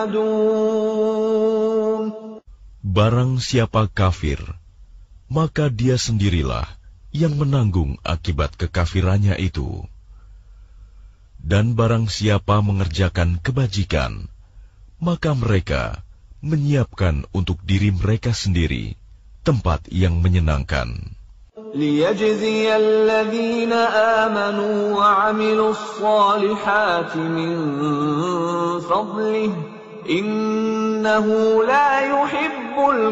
yamhadun. Barang siapa kafir, maka dia sendirilah yang menanggung akibat kekafirannya itu. Dan barang siapa mengerjakan kebajikan, maka mereka menyiapkan untuk diri mereka sendiri tempat yang menyenangkan. لِيَجْزِيَ الَّذِينَ آمَنُوا وَعَمِلُوا الصَّالِحَاتِ مِنْ فَضْلِهِ إِنَّهُ لَا يُحِبُّ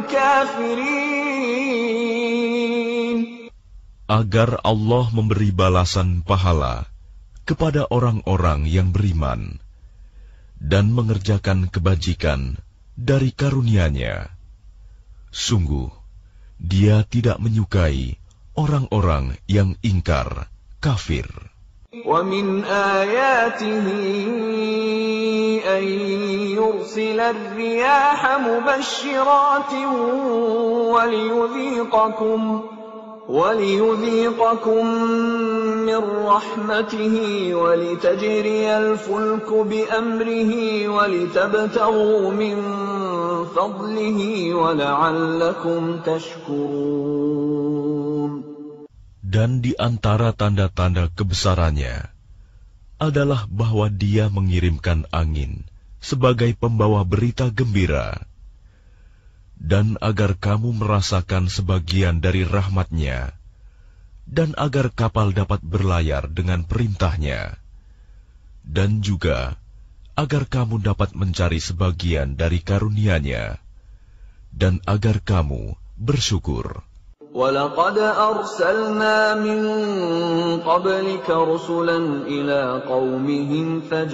الْكَافِرِينَ. Agar Allah memberi balasan pahala kepada orang-orang yang beriman dan mengerjakan kebajikan dari karunia-Nya. Sungguh, Dia tidak menyukai orang-orang yang ingkar, kafir. وَمِنْ آيَاتِهِ أَنْ يُرْسِلَ الرِّيَاحَ مُبَشِّرَاتٍ وَلِيُذِيقَكُمْ وَلِيُذِيقَكُمْ مِنْ رَحْمَتِهِ وَلِتَجْرِيَ الْفُلْكُ بِأَمْرِهِ وَلِتَبْتَغُوا مِنْ فَضْلِهِ وَلَعَلَّكُمْ تَشْكُرُونَ. Dan di antara tanda-tanda kebesarannya adalah bahwa Dia mengirimkan angin sebagai pembawa berita gembira, dan agar kamu merasakan sebagian dari rahmat-Nya, dan agar kapal dapat berlayar dengan perintah-Nya, dan juga agar kamu dapat mencari sebagian dari karunia-Nya, dan agar kamu bersyukur. وَلَقَدْ أَرْسَلْنَا مِنْ قَبْلِكَ رُسُلًا إِلَى قَوْمِهِمْ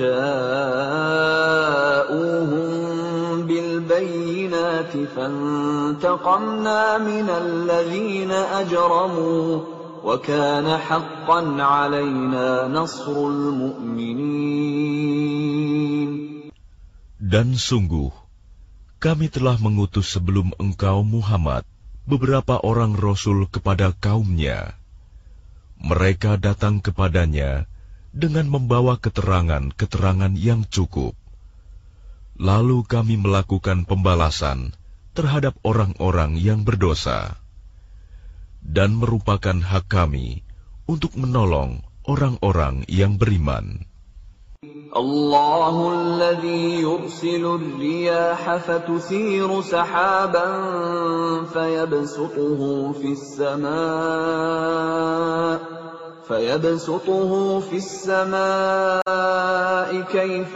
فَجَاءُوهُمْ بِالْبَيِّنَاتِ فَانْتَقَمْنَا مِنَ الَّذِينَ أَجْرَمُوا وَكَانَ حَقًّا عَلَيْنَا نَصْرُ الْمُؤْمِنِينَ. Dan sungguh, kami telah mengutus sebelum engkau Muhammad beberapa orang rasul kepada kaumnya. Mereka datang kepadanya dengan membawa keterangan-keterangan yang cukup. Lalu kami melakukan pembalasan terhadap orang-orang yang berdosa, dan merupakan hak kami untuk menolong orang-orang yang beriman. الله الذي يرسل الرياح فتثير سحابا فيبسطه في السماء فيبسطه في السماء كيف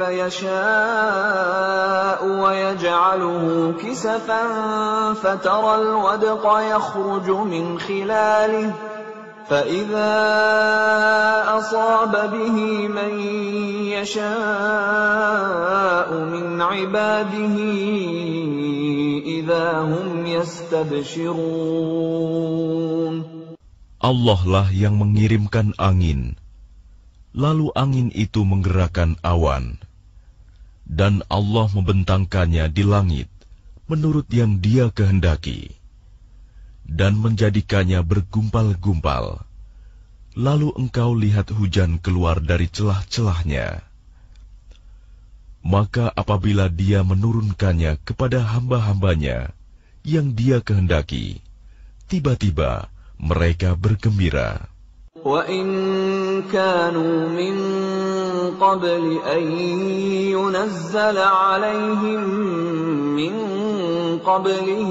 يشاء ويجعله كسفا فترى الودق يخرج من خلاله فإذا أصاب به من يشاء من عباده إذا هم يستبشرون. Allah lah yang mengirimkan angin, lalu angin itu menggerakkan awan, dan Allah membentangkannya di langit menurut yang Dia kehendaki, dan menjadikannya bergumpal-gumpal. Lalu engkau lihat hujan keluar dari celah-celahnya. Maka apabila Dia menurunkannya kepada hamba-hambanya yang Dia kehendaki, tiba-tiba mereka bergembira. وَإِن كَانُوا مِن قَبْلِ أَن يُنَزَّلَ عَلَيْهِم مِّن قَبْلِهِ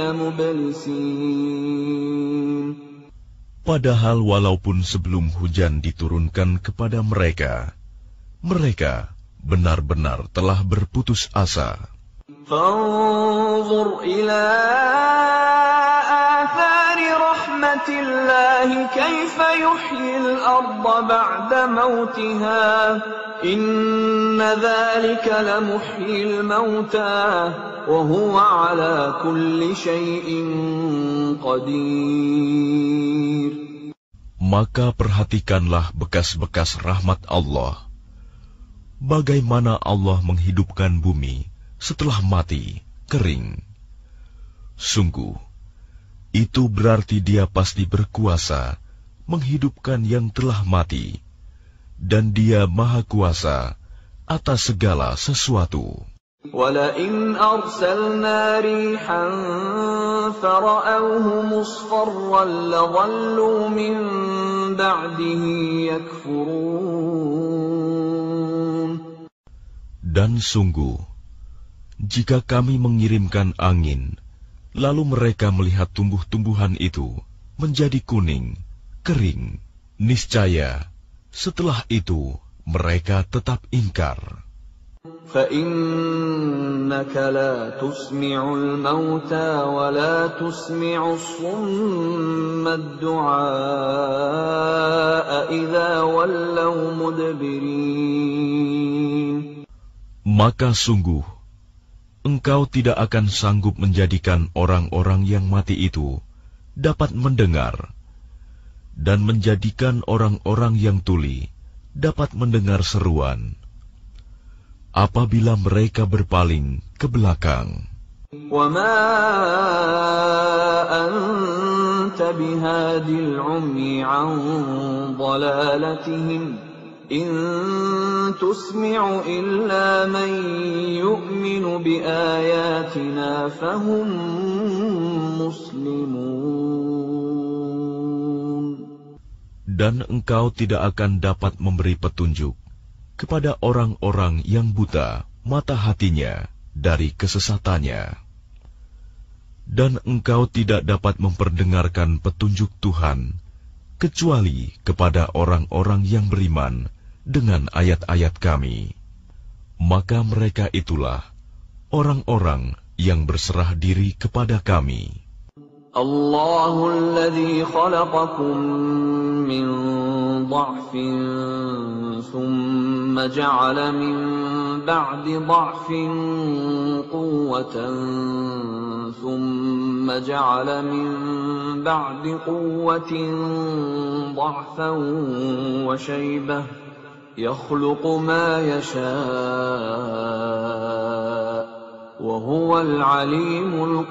لَمُبْلِسِينَ. Padahal walaupun sebelum hujan diturunkan kepada mereka, mereka benar-benar telah berputus asa. فَانظُرْ إِلَىٰ آثَارِ رَحْمَةِ اللَّهِ كَيْفَ يُحْيِي الْأَرْضَ بَعْدَ مَوْتِهَا إِنَّ ذَلِكَ لَمُحْيِي الْمَوْتَىٰ وَهُوَ عَلَىٰ كُلِّ شَيْءٍ قَدِيرٌ. Maka perhatikanlah bekas-bekas rahmat Allah. Bagaimana Allah menghidupkan bumi setelah mati, kering. Sungguh, itu berarti Dia pasti berkuasa menghidupkan yang telah mati, dan Dia Maha Kuasa atas segala sesuatu. وَلَئِنْ أَرْسَلْنَا رِيحًا فَرَأَوْهُ مُصْفَرًّا لَظَلُّوا مِنْ بَعْدِهِ يَكْفُرُونَ. Dan sungguh, jika kami mengirimkan angin, lalu mereka melihat tumbuh-tumbuhan itu menjadi kuning, kering, niscaya setelah itu mereka tetap ingkar. فَإِنَّكَ لَا تُسْمِعُ الْمَوْتَى وَلَا تُسْمِعُ الصُّمَّ الدُّعَاءَ إِذَا وَلَّوْا مُدْبِرِينَ. Maka sungguh, engkau tidak akan sanggup menjadikan orang-orang yang mati itu dapat mendengar, dan menjadikan orang-orang yang tuli dapat mendengar seruan apabila mereka berpaling ke belakang. وَمَا أَنْتَ بِهَادِ الْعُمْيِ عَنْ ضَلَالَتِهِمْ إِنْ تُسْمِعُ إِلَّا مَنْ يُؤْمِنُ بِآيَاتِنَا فَهُمْ مُسْلِمُونَ. Dan engkau tidak akan dapat memberi petunjuk kepada orang-orang yang buta mata hatinya dari kesesatannya. Dan engkau tidak dapat memperdengarkan petunjuk Tuhan kecuali kepada orang-orang yang beriman dengan ayat-ayat kami. Maka mereka itulah orang-orang yang berserah diri kepada kami. Allahul ladzi khalaqakum min dha'fin thumma ja'ala min ba'di dha'fin quwwatan thumma ja'ala min ba'di quwwatin dha'fan wa shaybah yakhluqu ma yasha' wa huwal alimul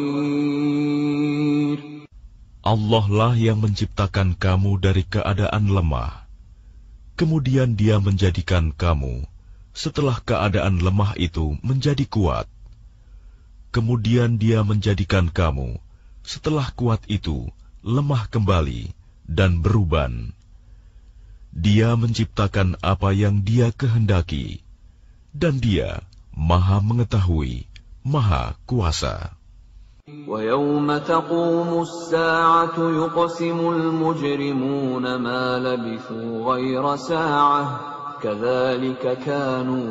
qadir. Allah lah yang menciptakan kamu dari keadaan lemah. Kemudian Dia menjadikan kamu setelah keadaan lemah itu menjadi kuat. Kemudian Dia menjadikan kamu setelah kuat itu lemah kembali dan beruban. Dia menciptakan apa yang Dia kehendaki, dan Dia Maha Mengetahui, Maha Kuasa. وَيَوْمَ تَقُومُ السَّاعَةُ يُقْسِمُ الْمُجْرِمُونَ مَا لَبِثُوا غَيْرَ سَاعَةٍ كَذَلِكَ كَانُوا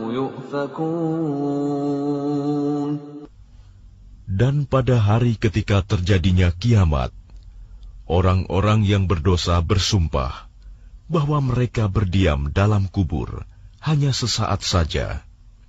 يُؤْفَكُونَ. Dan pada hari ketika terjadinya kiamat, orang-orang yang berdosa bersumpah bahwa mereka berdiam dalam kubur hanya sesaat saja.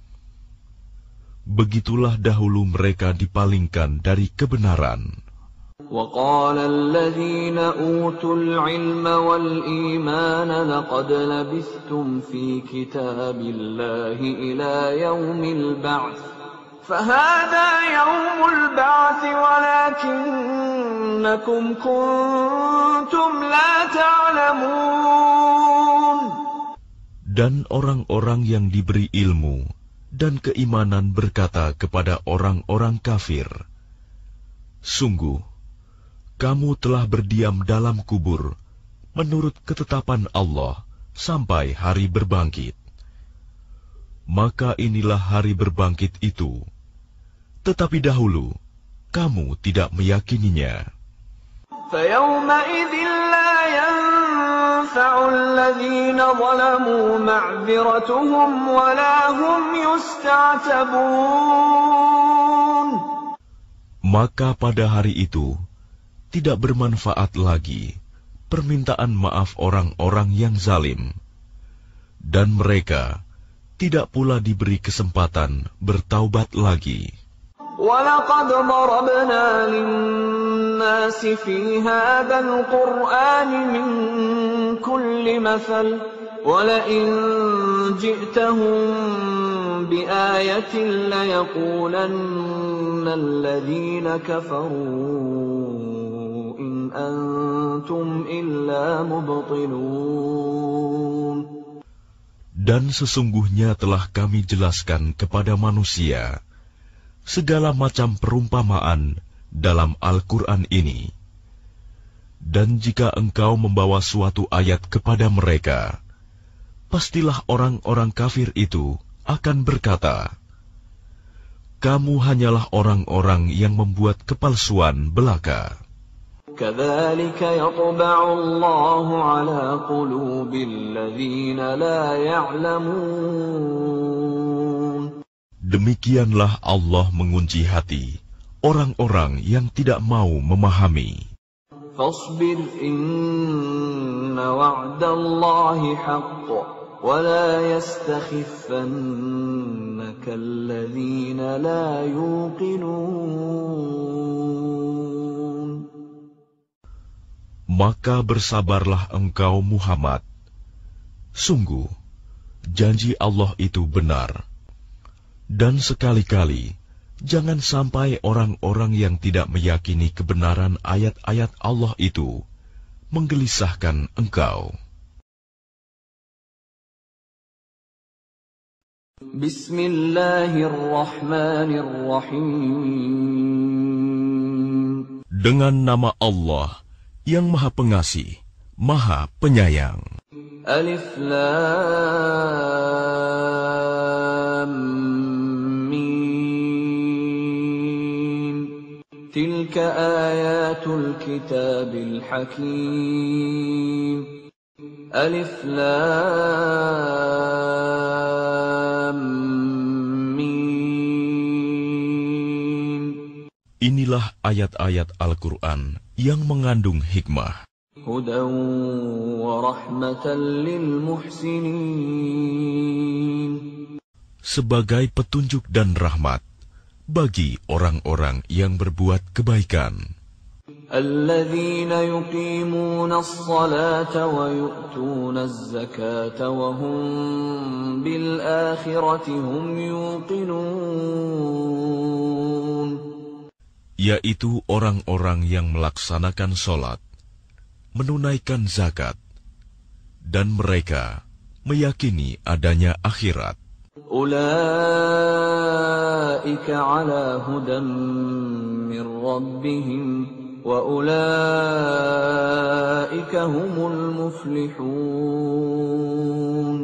Begitulah dahulu mereka dipalingkan dari kebenaran. وَقَالَ الَّذِينَ أُوتُوا الْعِلْمَ وَالْإِيمَانَ لَقَدْ لَبِثْتُمْ فِي كِتَابِ اللَّهِ إِلَى يَوْمِ الْبَعْثِ فَهَذَا يَوْمُ الْبَعْثِ وَلَكِنَّكُمْ كُنتُمْ لَا تَعْلَمُونَ. Dan orang-orang yang diberi ilmu dan keimanan berkata kepada orang-orang kafir, sungguh, kamu telah berdiam dalam kubur menurut ketetapan Allah sampai hari berbangkit. Maka inilah hari berbangkit itu. Tetapi dahulu, kamu tidak meyakininya. فَيَوْمَئِذٍ لَا يَنفَعُ الَّذِينَ ظَلَمُوا مَعْذِرَتُهُمْ وَلَا هُمْ يُسْتَعْتَبُونَ. Maka pada hari itu, tidak bermanfaat lagi permintaan maaf orang-orang yang zalim. Dan mereka tidak pula diberi kesempatan bertaubat lagi. وَلَقَدْ ضَرَبْنَا لِلنَّاسِ فِي هَذَا الْقُرْآنِ مِنْ كُلِّ مَثَلٍ وَلَئِنْ جِئْتَهُمْ بِآيَةٍ لَيَقُولَنَّ الَّذِينَ كَفَرُوا إِنْ أَنْتُمْ إِلَّا مُبْطِلُونَ. Dan sesungguhnya telah kami jelaskan kepada manusia segala macam perumpamaan dalam Al-Quran ini. Dan jika engkau membawa suatu ayat kepada mereka, pastilah orang-orang kafir itu akan berkata, kamu hanyalah orang-orang yang membuat kepalsuan belaka. كَذَلِكَ يَطْبَعُ اللَّهُ عَلَى قُلُوبِ الَّذِينَ لَا يَعْلَمُونَ. Demikianlah Allah mengunci hati orang-orang yang tidak mau memahami. فَاصْبِرْ إِنَّ وَعْدَ اللَّهِ حَقٌّ وَلَا يَسْتَخِفَّنَّكَ الَّذِينَ لَا يُوقِنُونَ. Maka bersabarlah engkau Muhammad. Sungguh, janji Allah itu benar. Dan sekali-kali, jangan sampai orang-orang yang tidak meyakini kebenaran ayat-ayat Allah itu menggelisahkan engkau. Bismillahirrahmanirrahim. Dengan nama Allah yang Maha Pengasih, Maha Penyayang. Alif Lam Mim. Tilka ayatul kitabil hakim. Alif Lam Mim. Inilah ayat-ayat Al-Quran yang mengandung hikmah. Hudan wa rahmatan lil muhsinin. Sebagai petunjuk dan rahmat bagi orang-orang yang berbuat kebaikan. Alladzina yuqimuna as-salata wa yu'tuna az-zakata wa hum bil akhirati hum yuqinun. Yaitu orang-orang yang melaksanakan sholat, menunaikan zakat, dan mereka meyakini adanya akhirat. Ulaika ala hudan min rabbihim wa ulaika humul muflihun.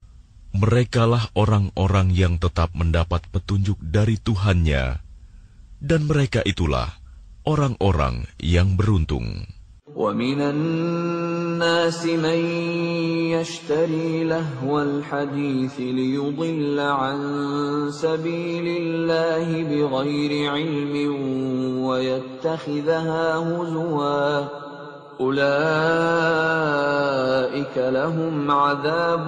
Merekalah orang-orang yang tetap mendapat petunjuk dari Tuhannya, Dan mereka itulah orang-orang yang beruntung. وَمِنَ النَّاسِ مَن يَشْتَرِي لَهْوَ الْحَدِيثِ لِيُضِلَّ عَن سَبِيلِ اللَّهِ بِغَيْرِ عِلْمٍ وَيَتَّخِذَهَا هُزُوًا أُولَئِكَ لَهُمْ عَذَابٌ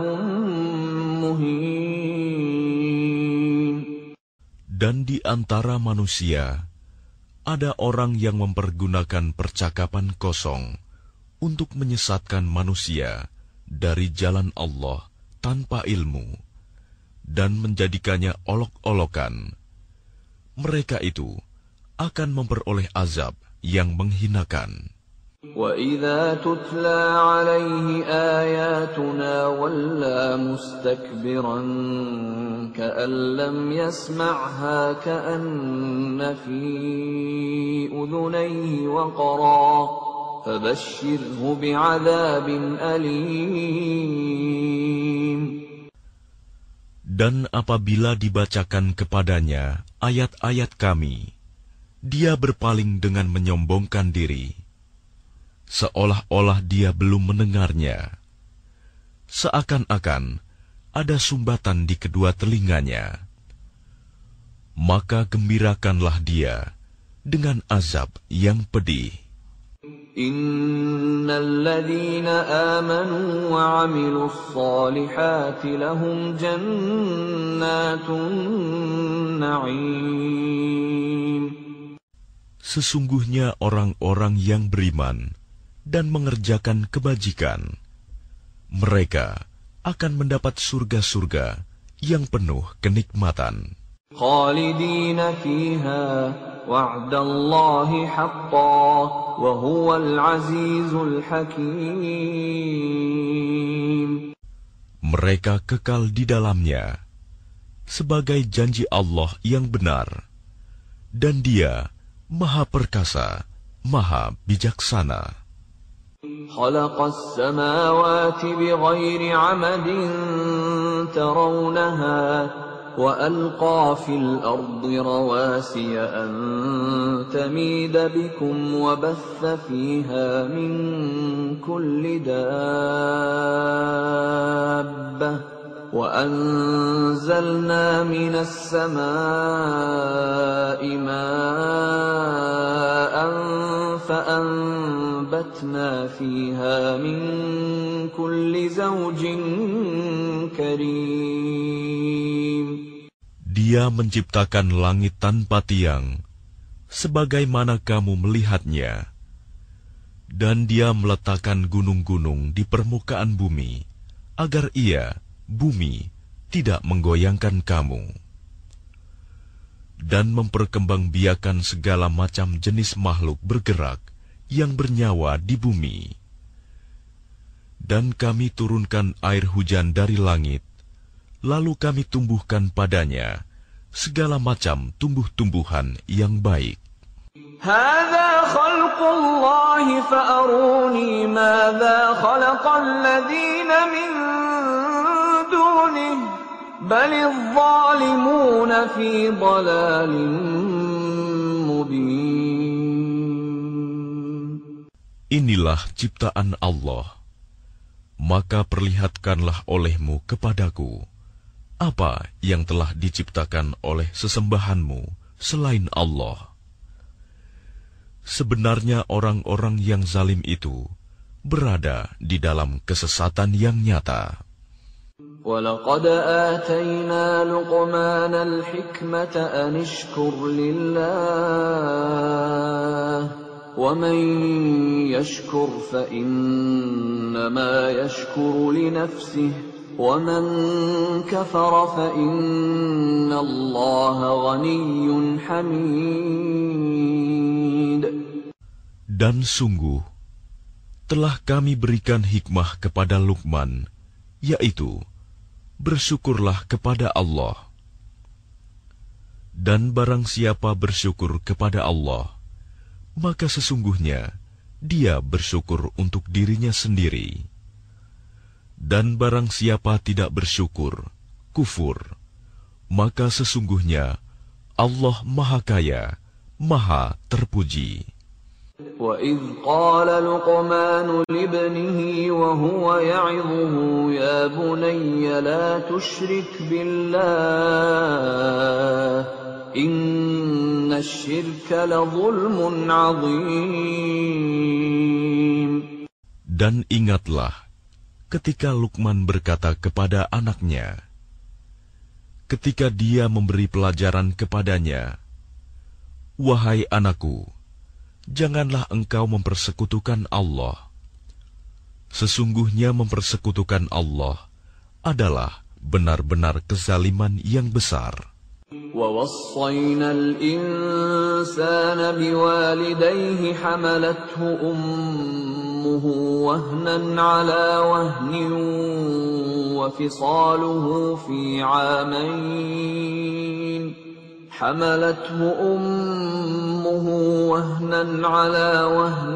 مُهِينٌ. Dan di antara manusia ada orang yang mempergunakan percakapan kosong untuk menyesatkan manusia dari jalan Allah tanpa ilmu dan menjadikannya olok-olokan. Mereka itu akan memperoleh azab yang menghinakan. وَإِذَا تُتْلَى عَلَيْهِ آيَاتُنَا وَلَّى مُسْتَكْبِرًا كَأَن لَّمْ يَسْمَعْهَا كَأَنَّ فِي أُذُنَيْهِ وَقْرًا فَبَشِّرْهُ بِعَذَابٍ أَلِيمٍ. Dan apabila dibacakan kepadanya ayat-ayat kami, dia berpaling dengan menyombongkan diri, seolah-olah dia belum mendengarnya. Seakan-akan ada sumbatan di kedua telinganya. Maka gembirakanlah dia dengan azab yang pedih. Innal ladzina amanu wa 'amilus shalihati lahum jannatun na'im. Sesungguhnya orang-orang yang beriman dan mengerjakan kebajikan, mereka akan mendapat surga-surga yang penuh kenikmatan. Khalidina fiha wa'dallahi haqqan wa huwal azizul hakim. Mereka kekal di dalamnya sebagai janji Allah yang benar, dan Dia Maha Perkasa, Maha Bijaksana. خلق السماوات بغير عمد ترونها وألقى في الأرض رواسي أن تميد بكم وبث فيها من كل دابة وأنزلنا من السماء ماء فأنبتنا فيها من كل زوج كريم. Dia menciptakan langit tanpa tiang, sebagaimana kamu melihatnya, dan Dia meletakkan gunung-gunung di permukaan bumi, agar Ia, bumi, tidak menggoyangkan kamu, dan memperkembangbiakan segala macam jenis makhluk bergerak yang bernyawa di bumi. Dan kami turunkan air hujan dari langit, lalu kami tumbuhkan padanya segala macam tumbuh-tumbuhan yang baik. Hadza khalqullahi fa'aruni madza khalaqal ladzina min dunihi balidh zalimuna fi dhalalin mubin. Inilah ciptaan Allah, maka perlihatkanlah olehmu kepadaku apa yang telah diciptakan oleh sesembahanmu selain Allah. Sebenarnya orang-orang yang zalim itu berada di dalam kesesatan yang nyata. وَلَقَدْ آتَيْنَا لُقْمَانَ الْحِكْمَةَ أَنِ اشْكُرْ لِلَّهِ وَمَنْ يَشْكُرْ فَإِنَّمَا يَشْكُرُ لِنَفْسِهِ وَمَنْ كَفَرَ فَإِنَّ اللَّهَ غَنِيٌّ حَمِيدٌ. Dan sungguh telah kami berikan hikmah kepada Luqman, yaitu bersyukurlah kepada Allah. Dan barang siapa bersyukur kepada Allah, maka sesungguhnya dia bersyukur untuk dirinya sendiri. Dan barang siapa tidak bersyukur, kufur, maka sesungguhnya Allah Maha Kaya, Maha Terpuji. وَإِذْ قَالَ لُقْمَانُ لِابْنِهِ وَهُوَ يَعِظُهُ يَا بُنَيَّ لَا تُشْرِكْ بِاللَّهِ إِنَّ الشِّرْكَ لَظُلْمٌ عَظِيمٌ. Dan ingatlah ketika Luqman berkata kepada anaknya, ketika dia memberi pelajaran kepadanya, "Wahai anakku, janganlah engkau mempersekutukan Allah. Sesungguhnya mempersekutukan Allah adalah benar-benar kezaliman yang besar." وَوَصَّيْنَا الْإِنسَانَ بِوَالِدَيْهِ حَمَلَتْهُ أُمُّهُ وَهْنًا عَلَى وَهْنٍ وَفِصَالُهُ فِي عَامَيْنِ حملته أمه وهنا على وهن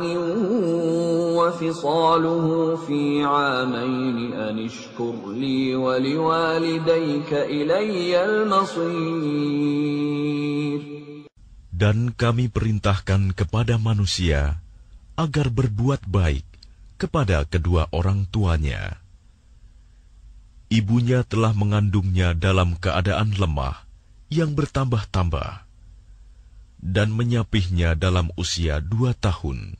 وفصاله في عامين أن اشكر لي ولوالديك إلي المصير. Dan kami perintahkan kepada manusia agar berbuat baik kepada kedua orang tuanya. Ibunya telah mengandungnya dalam keadaan lemah yang bertambah-tambah, dan menyapihnya dalam usia dua tahun.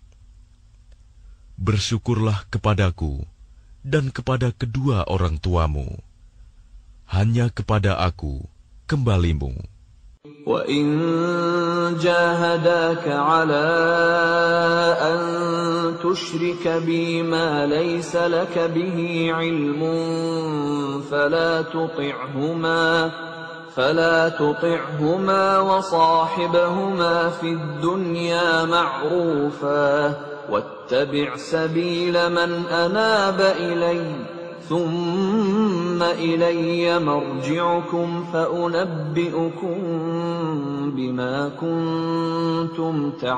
Bersyukurlah kepadaku dan kepada kedua orang tuamu. Hanya kepada aku kembalimu. وَإِن جَاهَدَاكَ عَلَىٰ أَن تُشْرِكَ بِي مَا لَيْسَ لَكَ بِهِ عِلْمٌ فَلَا تُطِعْهُمَا فلا تطعهما وصاحبهما في الدنيا معروفا واتبع سبيل من أناب إلي ثم إلي مرجعكم فأنبئكم بما كنتم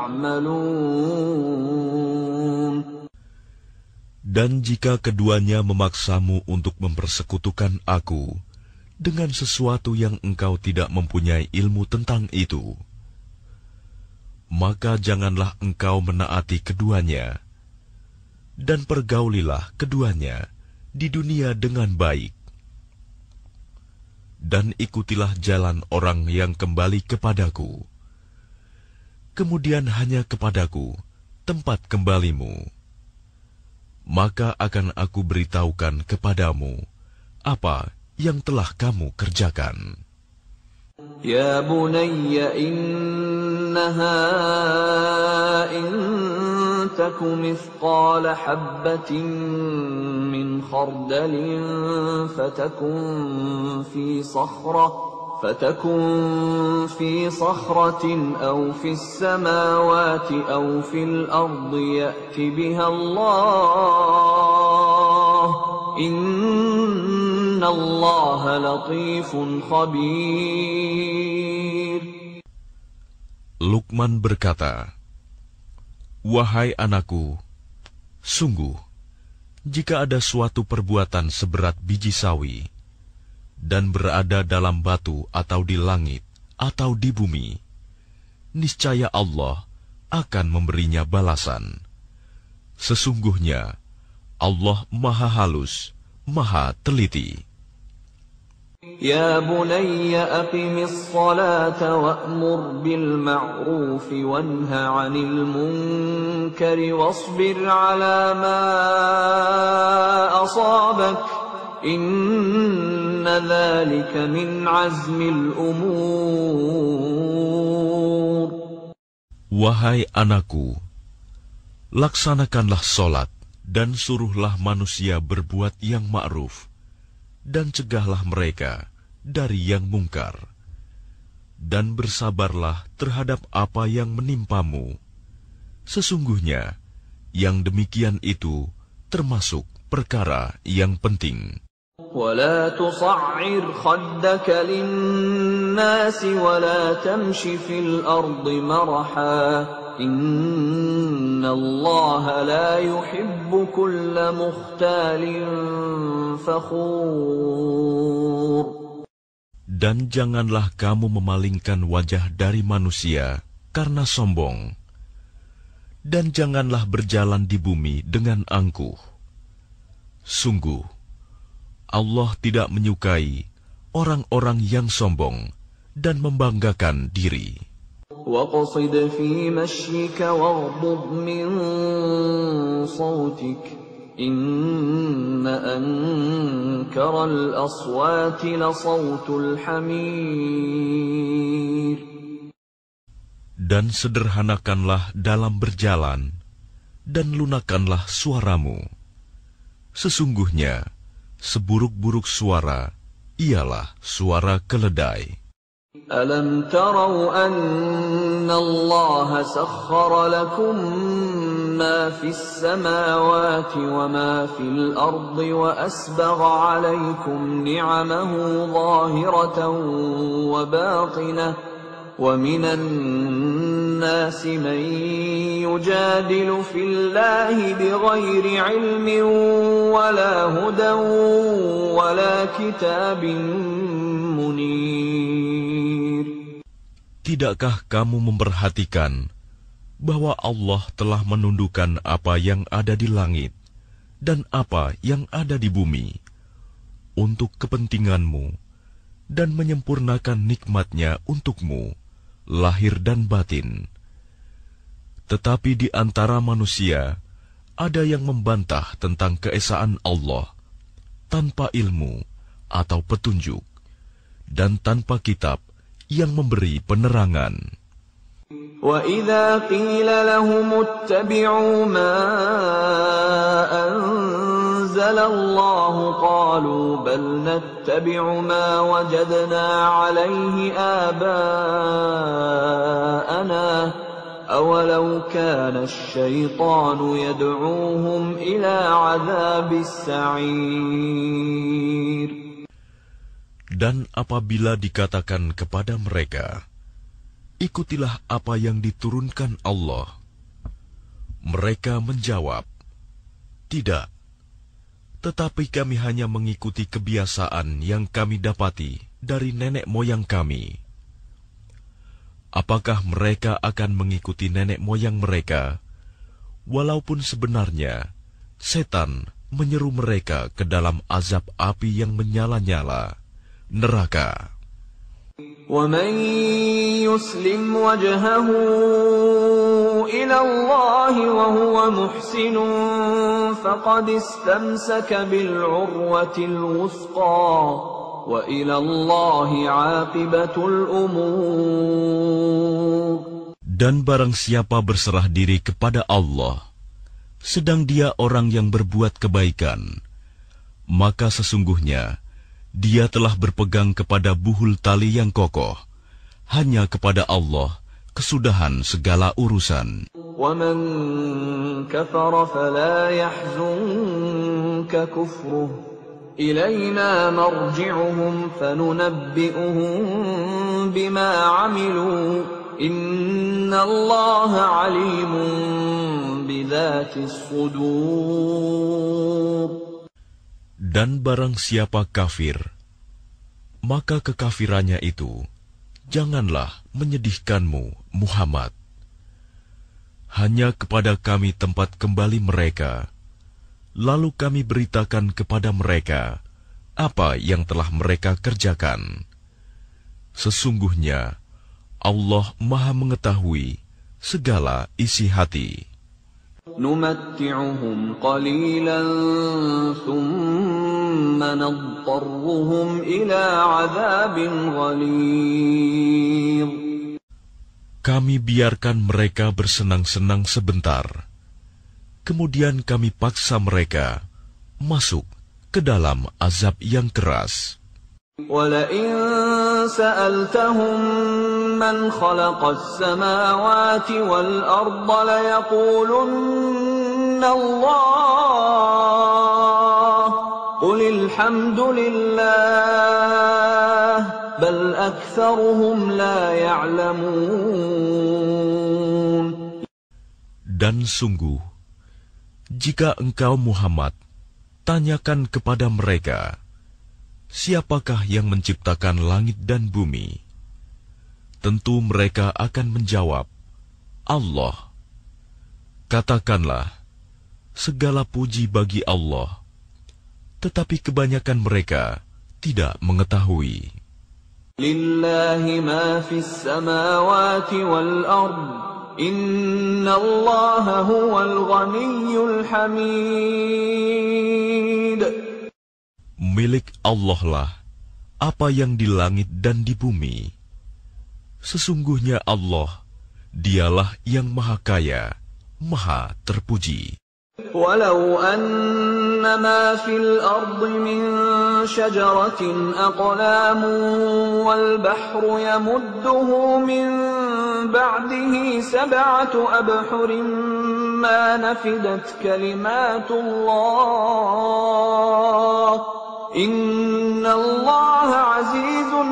تعملون. Dan jika keduanya memaksamu untuk mempersekutukan aku dengan sesuatu yang engkau tidak mempunyai ilmu tentang itu, maka janganlah engkau menaati keduanya, dan pergaulilah keduanya di dunia dengan baik. Dan ikutilah jalan orang yang kembali kepadaku. Kemudian hanya kepadaku tempat kembalimu. Maka akan aku beritahukan kepadamu apa yang telah kamu kerjakan. Ya bunayya innaha in taku mithqala habbatin min khardalin fatakun fi sakhrah fatakun fi sakhratin aw fi as-samawati aw fil ardi ya'ti biha Allah. Innallaha latifun khabir. Luqman berkata, "Wahai anakku, sungguh, jika ada suatu perbuatan seberat biji sawi, dan berada dalam batu atau di langit atau di bumi, niscaya Allah akan memberinya balasan. Sesungguhnya Allah Maha Halus, Maha Teliti." Ya bunayya aqimis salata wa'mur bil ma'ruf wanha 'anil munkari wasbir 'ala ma asabak. Inna dzalika min 'azmil umur. Wahai anakku, laksanakanlah solat dan suruhlah manusia berbuat yang ma'ruf, dan cegahlah mereka dari yang mungkar, dan bersabarlah terhadap apa yang menimpamu. Sesungguhnya yang demikian itu termasuk perkara yang penting. ولا تصعر خدك للناس ولا تمش في الأرض مرحا إن الله لا يحب كل مختال فخور. Dan janganlah kamu memalingkan wajah dari manusia karena sombong. Dan janganlah berjalan di bumi dengan angkuh. Sungguh, Allah tidak menyukai orang-orang yang sombong dan membanggakan diri. وَاقْصِدْ فِي مَشْيِكَ وَاغْضُضْ مِنْ صَوْتِكَ إِنَّ أَنْكَرَ الْأَصْوَاتِ لَصَوْتُ الْحَمِيرِ. Dan sederhanakanlah dalam berjalan, dan lunakanlah suaramu. Sesungguhnya, seburuk-buruk suara ialah suara keledai. أَلَمْ تَرَوْا أَنَّ اللَّهَ سَخَّرَ لَكُم مَّا فِي السَّمَاوَاتِ وَمَا فِي الْأَرْضِ وَأَسْبَغَ عَلَيْكُمْ نِعَمَهُ ظَاهِرَةً وَبَاطِنَةً وَمِنَ النَّاسِ مَن يُجَادِلُ فِي اللَّهِ بِغَيْرِ عِلْمٍ وَلَا هُدًى وَلَا كِتَابٍ مُنِيرٍ. Tidakkah kamu memperhatikan bahwa Allah telah menundukkan apa yang ada di langit dan apa yang ada di bumi untuk kepentinganmu dan menyempurnakan nikmat-Nya untukmu, lahir dan batin. Tetapi di antara manusia ada yang membantah tentang keesaan Allah tanpa ilmu atau petunjuk dan tanpa kitab yang memberi penerangan. وَإِذَا قِيلَ لَهُمُ اتَّبِعُوا مَا أَنزَلَ اللَّهُ قَالُوا بَلْ نَتَّبِعُ مَا وَجَدْنَا عَلَيْهِ آبَاءَنَا أَوَلَوْ كَانَ الشَّيْطَانُ يَدْعُوهُمْ إِلَى عَذَابِ السَّعِيرِ. Dan apabila dikatakan kepada mereka, ikutilah apa yang diturunkan Allah, mereka menjawab, tidak, tetapi kami hanya mengikuti kebiasaan yang kami dapati dari nenek moyang kami. Apakah mereka akan mengikuti nenek moyang mereka, walaupun sebenarnya setan menyeru mereka ke dalam azab api yang menyala-nyala, neraka. وَمَنْ يُسْلِمْ وَجْهَهُ إِلَى اللَّهِ وَهُوَ مُحْسِنٌ فَقَدِ اسْتَمْسَكَ بِالْعُرْوَةِ الْوُثْقَى وَإِلَى اللَّهِ عَاقِبَةُ الْأُمُورِ. Dan barang siapa berserah diri kepada Allah, sedang dia orang yang berbuat kebaikan, maka sesungguhnya dia telah berpegang kepada buhul tali yang kokoh. Hanya kepada Allah kesudahan segala urusan. وَمَنْ كَفَرَ فَلَا يَحْزُنْكَ كُفْرُهُ إِلَيْنَا مَرْجِعُهُمْ فَنُنَبِّئُهُمْ بِمَا عَمِلُوا إِنَّ اللَّهَ عَلِيمٌ بِذَاتِ الصُّدُورِ. Dan barang siapa kafir, maka kekafirannya itu janganlah menyedihkanmu, Muhammad. Hanya kepada kami tempat kembali mereka, lalu kami beritakan kepada mereka apa yang telah mereka kerjakan. Sesungguhnya Allah Maha mengetahui segala isi hati. نُمَتِّعُهُمْ قَلِيلًا ثُمَّ نَضْطَرُّهُمْ إِلَى عَذَابٍ غَلِيظٍ. Kami biarkan mereka bersenang-senang sebentar, kemudian kami paksa mereka masuk ke dalam azab yang keras. وَلَئِن سَأَلْتَهُم مَّنْ خَلَقَ السَّمَاوَاتِ وَالْأَرْضَ لَيَقُولُنَّ اللَّهُ قُلِ الْحَمْدُ لِلَّهِ بَلْ أَكْثَرُهُمْ لَا يَعْلَمُونَ. Dan sungguh, jika engkau Muhammad tanyakan kepada mereka, siapakah yang menciptakan langit dan bumi? Tentu mereka akan menjawab, Allah. Katakanlah, segala puji bagi Allah, tetapi kebanyakan mereka tidak mengetahui. Lillahi ma fis samawati wal ard, innallaha huwal ghaniyyul hamid. Milik Allah lah apa yang di langit dan di bumi. Sesungguhnya Allah, dialah yang maha kaya, maha terpuji. Walau anna ma fil ardi min syajaratin aqlamun wal bahru yamudduhu min ba'dihi sab'atu abhurin ma nafidat kalimatullah innallaha azizun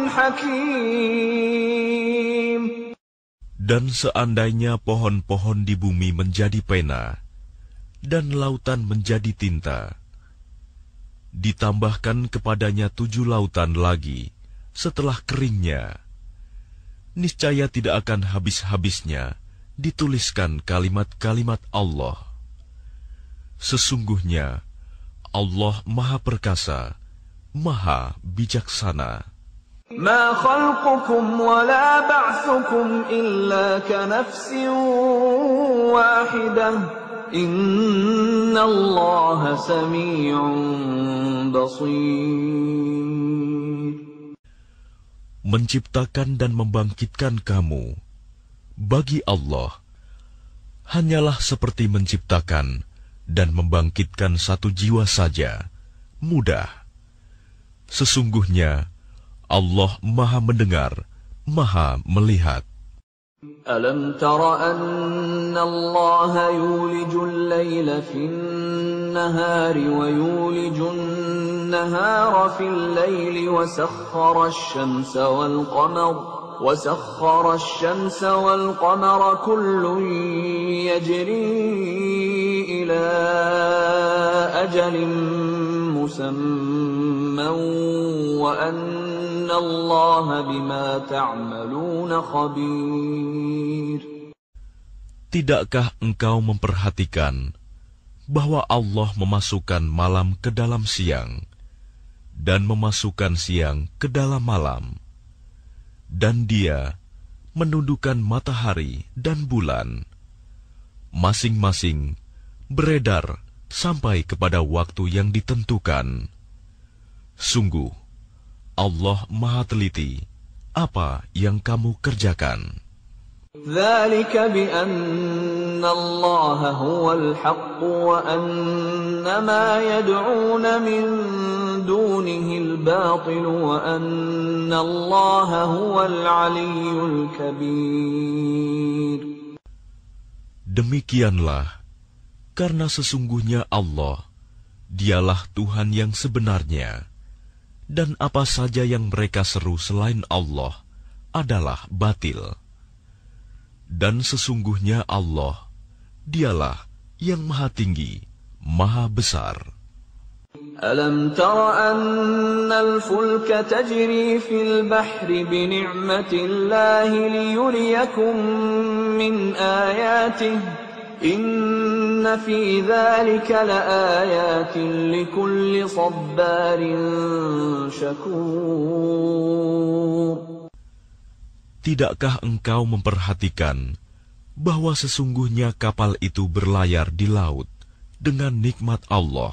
hakim. Dan seandainya pohon-pohon di bumi menjadi pena, dan lautan menjadi tinta, ditambahkan kepadanya tujuh lautan lagi setelah keringnya, niscaya tidak akan habis-habisnya dituliskan kalimat-kalimat Allah. Sesungguhnya Allah Maha Perkasa, Maha Bijaksana. Ma khalqukum wa la ba'thukum illa ka nafsin wahidah. Innallaha sami'un basir. Menciptakan dan membangkitkan kamu bagi Allah hanyalah seperti menciptakan dan membangkitkan satu jiwa saja, mudah. Sesungguhnya Allah Maha Mendengar, Maha Melihat. Alam tara anna Allah yulijul layla fin nahari wa yulijun nahara fil layli wa sakhkhara asy-syamsa wal qamara وسخر الشمس والقمر كل يجري إلى أجل مسمى وأن الله بما تعملون خبير. Tidakkah engkau memperhatikan bahwa Allah memasukkan malam ke dalam siang dan memasukkan siang ke dalam malam, dan Dia menundukkan matahari dan bulan, masing-masing beredar sampai kepada waktu yang ditentukan. Sungguh, Allah Maha Teliti apa yang kamu kerjakan. ذلك بأن الله هو الحق وأن ما يدعون من دونه الباطل وأن الله هو العلي الكبير. Demikianlah, karena sesungguhnya Allah, Dialah Tuhan yang sebenarnya, dan apa saja yang mereka seru selain Allah adalah batil. Dan sesungguhnya Allah, Dialah yang Maha Tinggi, Maha Besar. Alam tara anna al-fulka tajri fil bahri bi ni'matillahi liyuriyakum min ayatihi inna fi dhalika laayatin likulli sabbarin syakur. Tidakkah engkau memperhatikan bahwa sesungguhnya kapal itu berlayar di laut dengan nikmat Allah,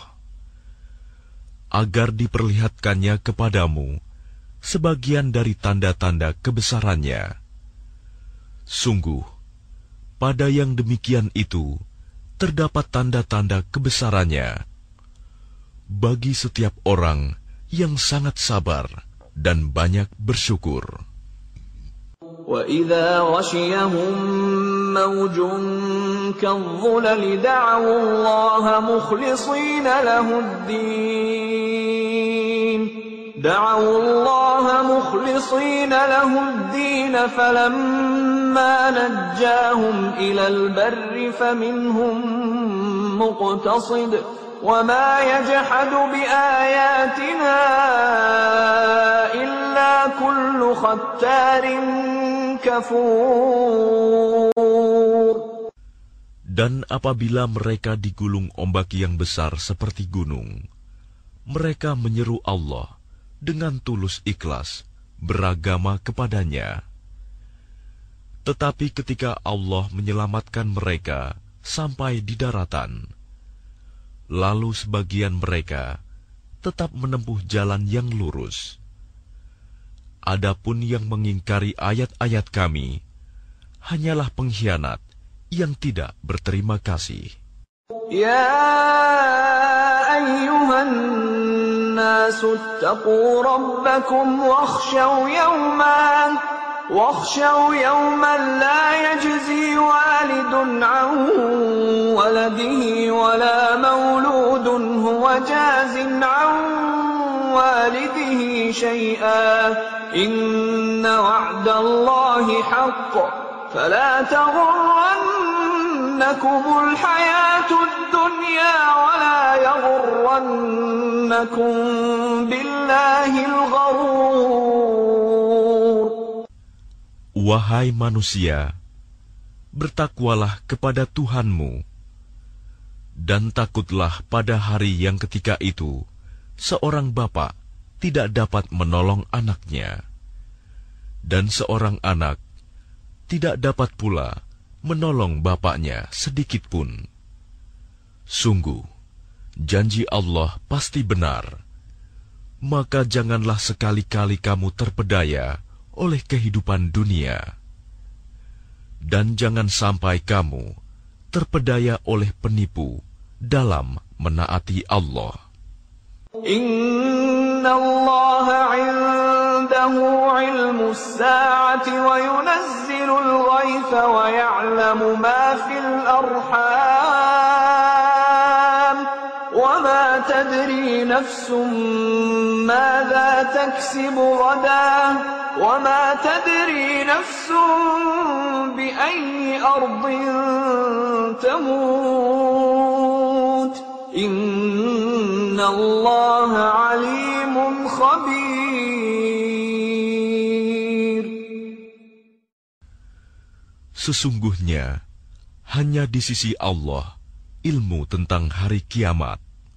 agar diperlihatkannya kepadamu sebagian dari tanda-tanda kebesarannya? Sungguh, pada yang demikian itu terdapat tanda-tanda kebesarannya bagi setiap orang yang sangat sabar dan banyak bersyukur. وَإِذَا غَشِيَهُم مَّوْجٌ كَالظُّلَلِ دَعَوُا اللَّهَ مُخْلِصِينَ لَهُ الدِّينَ دَعَوُا اللَّهَ مُخْلِصِينَ لَهُ الدِّينَ فَلَمَّا نَجَّاهُمْ إِلَى الْبَرِّ فَمِنْهُم مُّقْتَصِدٌ وَمَا يَجْحَدُ بِآيَاتِنَا إِلَّا كُلُّ خَتَّارٍ كَفُورٍ. Dan apabila mereka digulung ombak yang besar seperti gunung, mereka menyeru Allah dengan tulus ikhlas beragama kepadanya. Tetapi ketika Allah menyelamatkan mereka sampai di daratan, lalu sebagian mereka tetap menempuh jalan yang lurus. Adapun yang mengingkari ayat-ayat Kami, hanyalah pengkhianat yang tidak berterima kasih. Ya ayyuhan nasu attaqu rabbakum wakhshaw yawman wakhshaw yawman la yajzi walidun an waladihi wala mawludun huwa jazin an walidihi shay'an inna wa'dallahi haqq فلا تغرنكم الحياة الدنيا ولا يغرنكم بالله الغرور. Wahai manusia, bertakwalah kepada Tuhanmu, dan takutlah pada hari yang ketika itu seorang bapa tidak dapat menolong anaknya, dan seorang anak tidak dapat pula menolong bapaknya sedikitpun. Sungguh, janji Allah pasti benar. Maka janganlah sekali-kali kamu terpedaya oleh kehidupan dunia. Dan jangan sampai kamu terpedaya oleh penipu dalam menaati Allah. Inna Allah 'indahu 'ilmus sa'ati wa yunazzilul ghaitha wa ya'lamu ma fil arham wa ma tadri nafsun madza taksibu ghadan wa ma tadri nafsun bi ayyi ardin tamut. Inna Allah 'alimun khabir. Sesungguhnya hanya di sisi Allah ilmu tentang hari kiamat,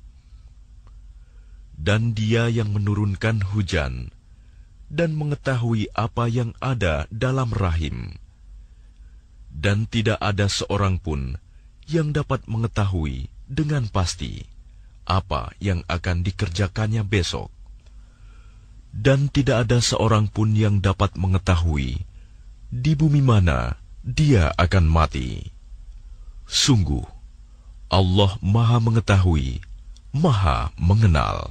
dan Dia yang menurunkan hujan dan mengetahui apa yang ada dalam rahim, dan tidak ada seorang pun yang dapat mengetahui dengan pasti apa yang akan dikerjakannya besok, dan tidak ada seorang pun yang dapat mengetahui di bumi mana dia akan mati. Sungguh, Allah Maha Mengetahui, Maha Mengenal.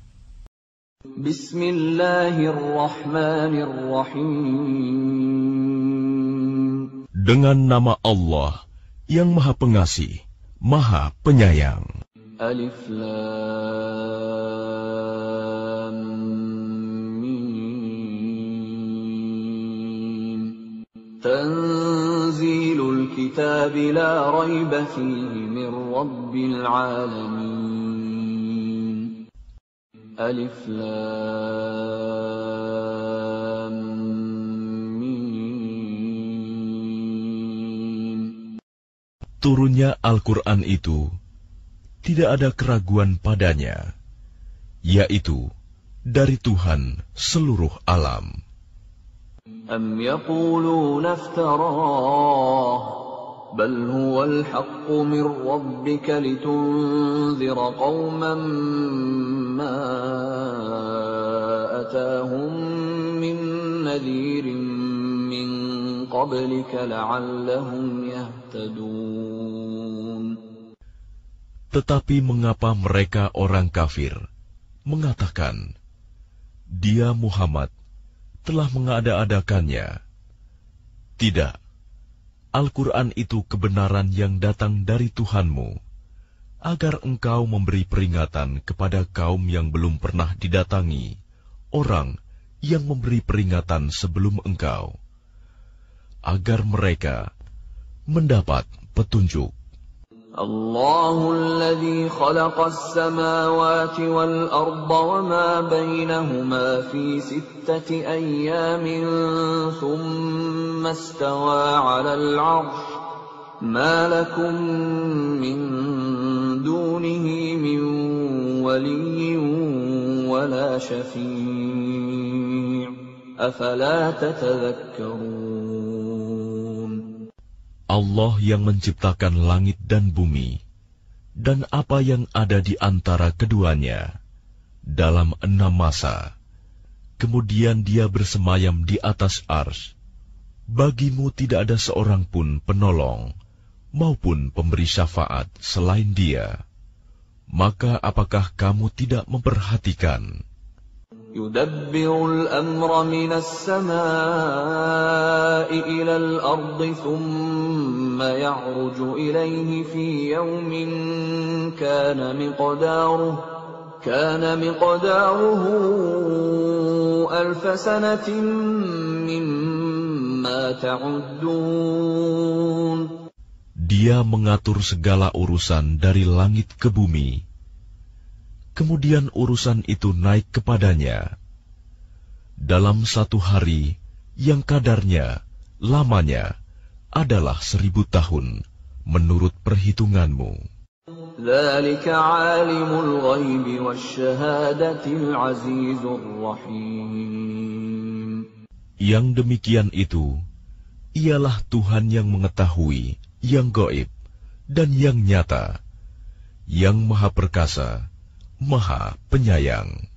Bismillahirrahmanirrahim. Dengan nama Allah yang Maha Pengasih, Maha Penyayang. Alif Lam Mim. Tanzilul kitab la rayba fihi min rabbil alamin. Alif Lam Mim. Turunnya Al-Quran itu tidak ada keraguan padanya, yaitu dari Tuhan seluruh alam. Am yaquluna iftarah, bal huwal haqqu min rabbika litunzira qauman ma atahum min nadhirin min qablika la'allahum yahtadun. Tetapi mengapa mereka orang kafir mengatakan, Dia Muhammad telah mengada-adakannya? Tidak, Al-Quran itu kebenaran yang datang dari Tuhanmu, agar engkau memberi peringatan kepada kaum yang belum pernah didatangi, orang yang memberi peringatan sebelum engkau, agar mereka mendapat petunjuk. Allahu alladhi khalaqas samawati wal arda wa ma bainahuma fi sittati ayyamin thumma istawa 'alal 'arsy ما لكم من دونه من ولي ولا شفيع أفلا تتذكرون. Allah yang menciptakan langit dan bumi dan apa yang ada di antara keduanya dalam enam masa. Kemudian dia bersemayam di atas arsy. Bagimu tidak ada seorang pun penolong maupun pemberi syafaat selain dia. Maka apakah kamu tidak memperhatikan? Yudabbirul amra minas samaa'i ilal ardi thumma ya'ruju ilayhi fi yawmin kana miqdaruhu kana miqdaruhu alfa sanatin mimma ta'uddun. Dia mengatur segala urusan dari langit ke bumi. Kemudian urusan itu naik kepadanya dalam satu hari yang kadarnya, lamanya adalah seribu tahun menurut perhitunganmu. Dzalika 'alimul ghaibi wasyahadatil 'azizur rahim. Yang demikian itu ialah Tuhan yang mengetahui yang gaib dan yang nyata, yang maha perkasa, maha penyayang.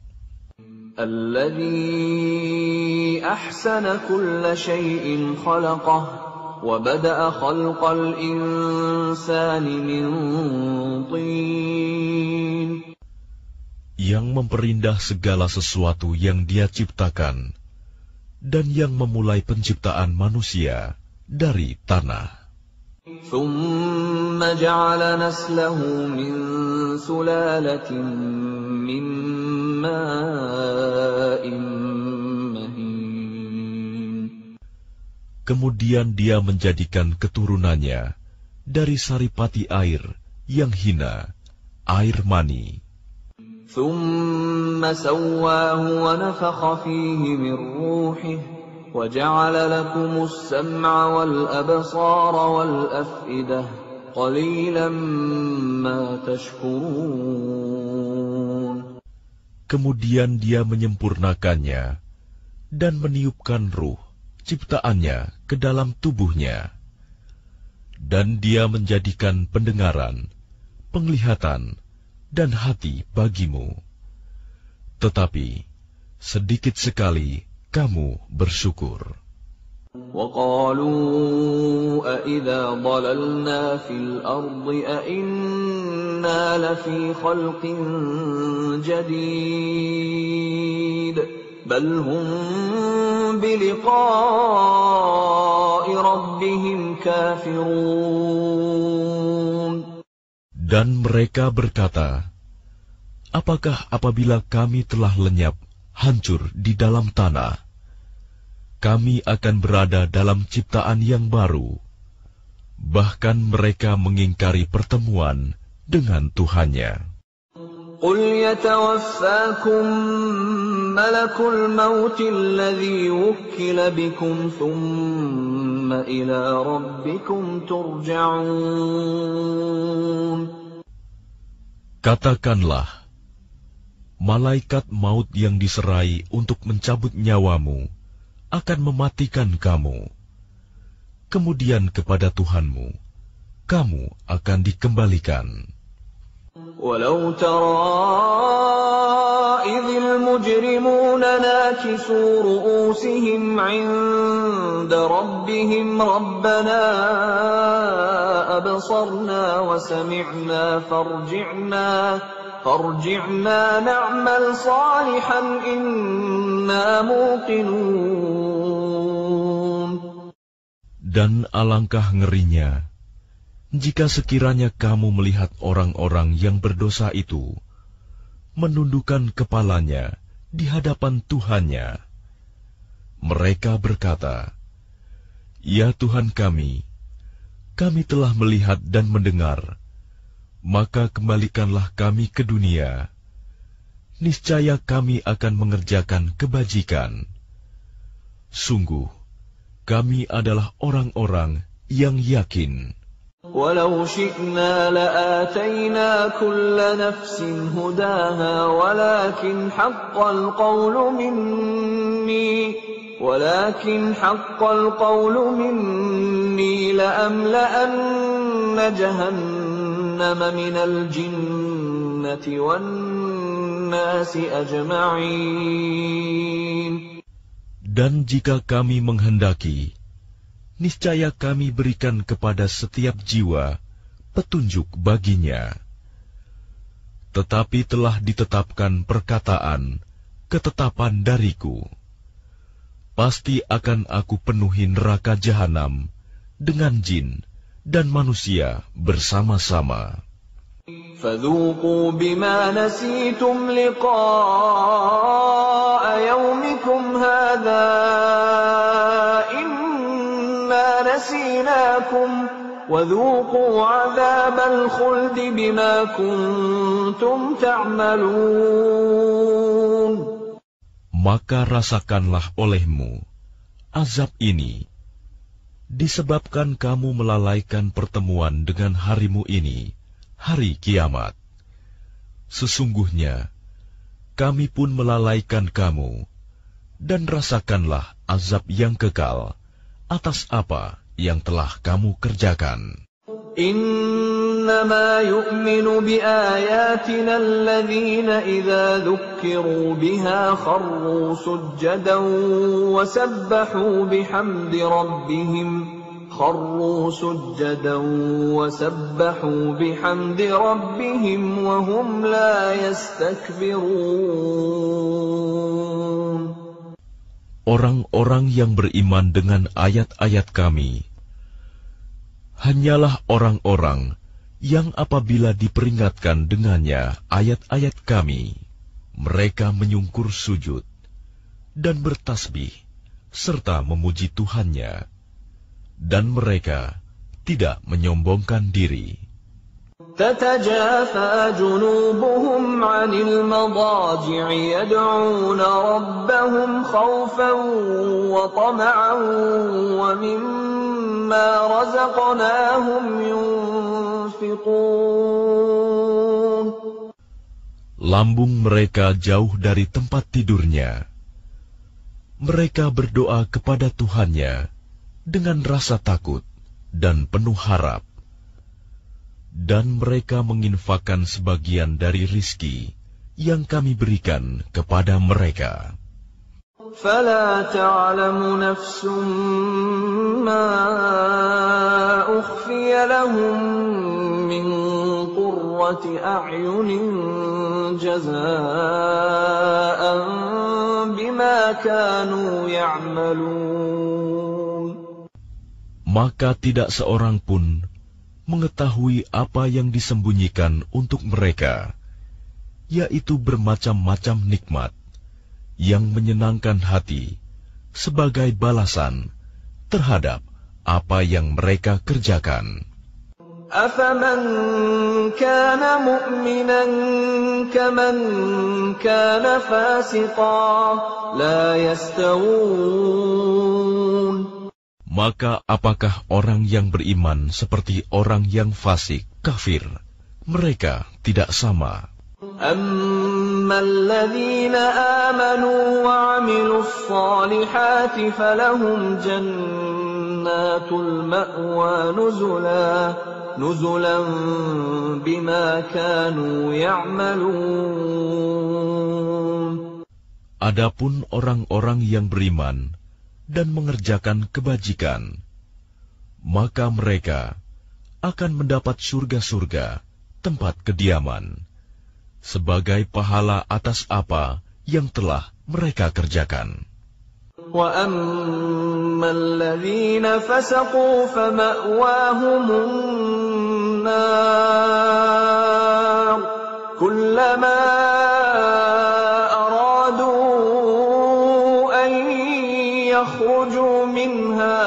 Alladzi ahsana kulla syai'in khalaqah wa bada'a khalqal insani min tin. Yang memperindah segala sesuatu yang Dia ciptakan dan yang memulai penciptaan manusia dari tanah. ثم جعل نسله من سلالة من ماء مهين. Kemudian Dia menjadikan keturunannya dari saripati air yang hina, air mani. ثم سواه ونفخ فيه من روحه وَجَعَلَ لَكُمُ السَّمْعَ وَالْأَبْصَارَ وَالْأَفْئِدَةَ قَلِيلًا مَا تَشْكُرُونَ. Kemudian Dia menyempurnakannya dan meniupkan ruh ciptaannya ke dalam tubuhnya. Dan Dia menjadikan pendengaran, penglihatan, dan hati bagimu. Tetapi sedikit sekali kamu bersyukur. وَقَالُوا أَإِذَا ضَلَلْنَا فِي الْأَرْضِ أَإِنَّا لَفِي خَلْقٍ جَدِيدٍ بَلْ هُمْ بِلِقَاءِ رَبِّهِمْ كَافِرُونَ. Dan mereka berkata, apakah apabila kami telah lenyap, hancur di dalam tanah, kami akan berada dalam ciptaan yang baru. Bahkan mereka mengingkari pertemuan dengan Tuhannya. Qul yatawaffakum malakul maut alladhi wukkila bikum thumma ila rabbikum turja'un. Katakanlah, malaikat maut yang diserai untuk mencabut nyawamu akan mematikan kamu. Kemudian kepada Tuhanmu, kamu akan dikembalikan. Walau tara idhil mujrimuna nakisu ru'usihim 'inda rabbihim rabbana absarna wa sami'na farji'na farji'na na'mal salihan inna muqinun. Dan alangkah ngerinya jika sekiranya kamu melihat orang-orang yang berdosa itu menundukkan kepalanya di hadapan Tuhannya. Mereka berkata, "Ya Tuhan kami, kami telah melihat dan mendengar, maka kembalikanlah kami ke dunia. Niscaya kami akan mengerjakan kebajikan. Sungguh, kami adalah orang-orang yang yakin." ولو شئنا لآتينا كل نفس هداها ولكن حق القول مني ولكن حق القول مني لأملأن جهنم من الجنة والناس أجمعين. Dan jika kami menghendaki, niscaya kami berikan kepada setiap jiwa petunjuk baginya. Tetapi telah ditetapkan perkataan, ketetapan dariku. Pasti akan aku penuhi neraka jahanam dengan jin dan manusia bersama-sama. فذوقوا بما نسيتم لقاء يومكم هذا نسيناكم وذوقوا عذاب الخلد بما كنتم تعملون. Maka rasakanlah olehmu azab ini disebabkan kamu melalaikan pertemuan dengan harimu ini, hari kiamat. Sesungguhnya kami pun melalaikan kamu, dan rasakanlah azab yang kekal atas apa yang telah kamu kerjakan. Innama yu'minu biayatina alladhina idza dhukkiru biha kharru sujjadan wa sabbahu bihamdi rabbihim kharru sujjadan wa sabbahu bihamdi rabbihim wa hum la yastakbirun. Orang-orang yang beriman dengan ayat-ayat kami hanyalah orang-orang yang apabila diperingatkan dengannya ayat-ayat kami, mereka menyungkur sujud dan bertasbih serta memuji Tuhannya, dan mereka tidak menyombongkan diri. تتجافى جنوبهم عن المضاجع يدعون ربهم خوفا وطمعا ومما رزقناهم ينفقون. Lambung mereka jauh dari tempat tidurnya. Mereka berdoa kepada Tuhannya dengan rasa takut dan penuh harap. Dan mereka menginfakkan sebagian dari rizki yang kami berikan kepada mereka. فَلَا تَعْلَمُ نَفْسٌ مَّا أُخْفِيَ لَهُم مِّن قُرَّةِ أَعْيُنٍ جَزَاءً بِمَا كَانُوا يَعْمَلُونَ. Maka tidak seorang pun mengetahui apa yang disembunyikan untuk mereka, yaitu bermacam-macam nikmat yang menyenangkan hati sebagai balasan terhadap apa yang mereka kerjakan. أَفَمَنْ كَانَ مُؤْمِنًا كَمَنْ كَانَ فَاسِقًا لَا يَسْتَوُونَ. Maka apakah orang yang beriman seperti orang yang fasik, kafir? Mereka tidak sama. أَمَّا الَّذِينَ آمَنُوا وَعَمِلُوا الصَّالِحَاتِ فَلَهُمْ جَنَّاتُ الْمَأْوَى نُزُلًا نُزُلًا بِمَا كَانُوا يَعْمَلُونَ. Adapun orang-orang yang beriman dan mengerjakan kebajikan, maka mereka akan mendapat surga-surga, tempat kediaman, sebagai pahala atas apa yang telah mereka kerjakan. وَأَمَّا الَّذِينَ فَسَقُوا فَمَأْوَاهُمُ النَّارُ كُلَّمَا يخرجوا منها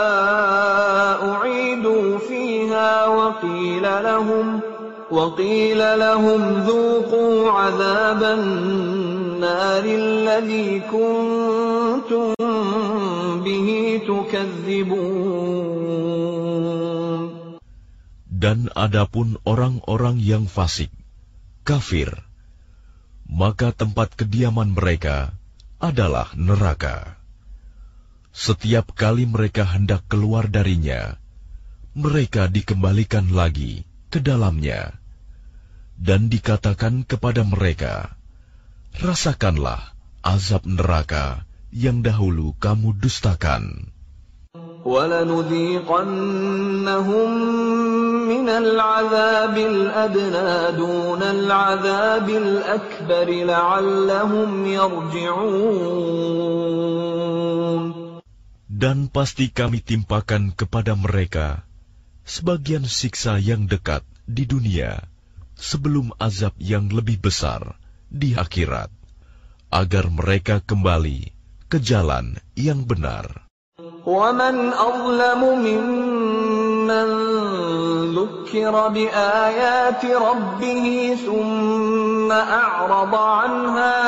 أعيدوا فيها وقيل لهم وقيل لهم ذوقوا عذاب النار الذي كنتم به تكذبون. Dan adapun orang-orang yang fasik, kafir, maka tempat kediaman mereka adalah neraka. Setiap kali mereka hendak keluar darinya, mereka dikembalikan lagi ke dalamnya, dan dikatakan kepada mereka, rasakanlah azab neraka yang dahulu kamu dustakan. وَلَنُذِيقَنَّهُمْ مِنَ الْعَذَابِ الْأَدْنَى دُونَ الْعَذَابِ الْأَكْبَرِ لَعَلَّهُمْ يَرْجِعُونَ. Dan pasti kami timpakan kepada mereka sebagian siksa yang dekat di dunia sebelum azab yang lebih besar di akhirat, agar mereka kembali ke jalan yang benar. وَمَنْ أَظْلَمُ مِمَّنْ ذُكِّرَ بِآيَاتِ رَبِّهِ ثُمَّ أَعْرَضَ عَنْهَا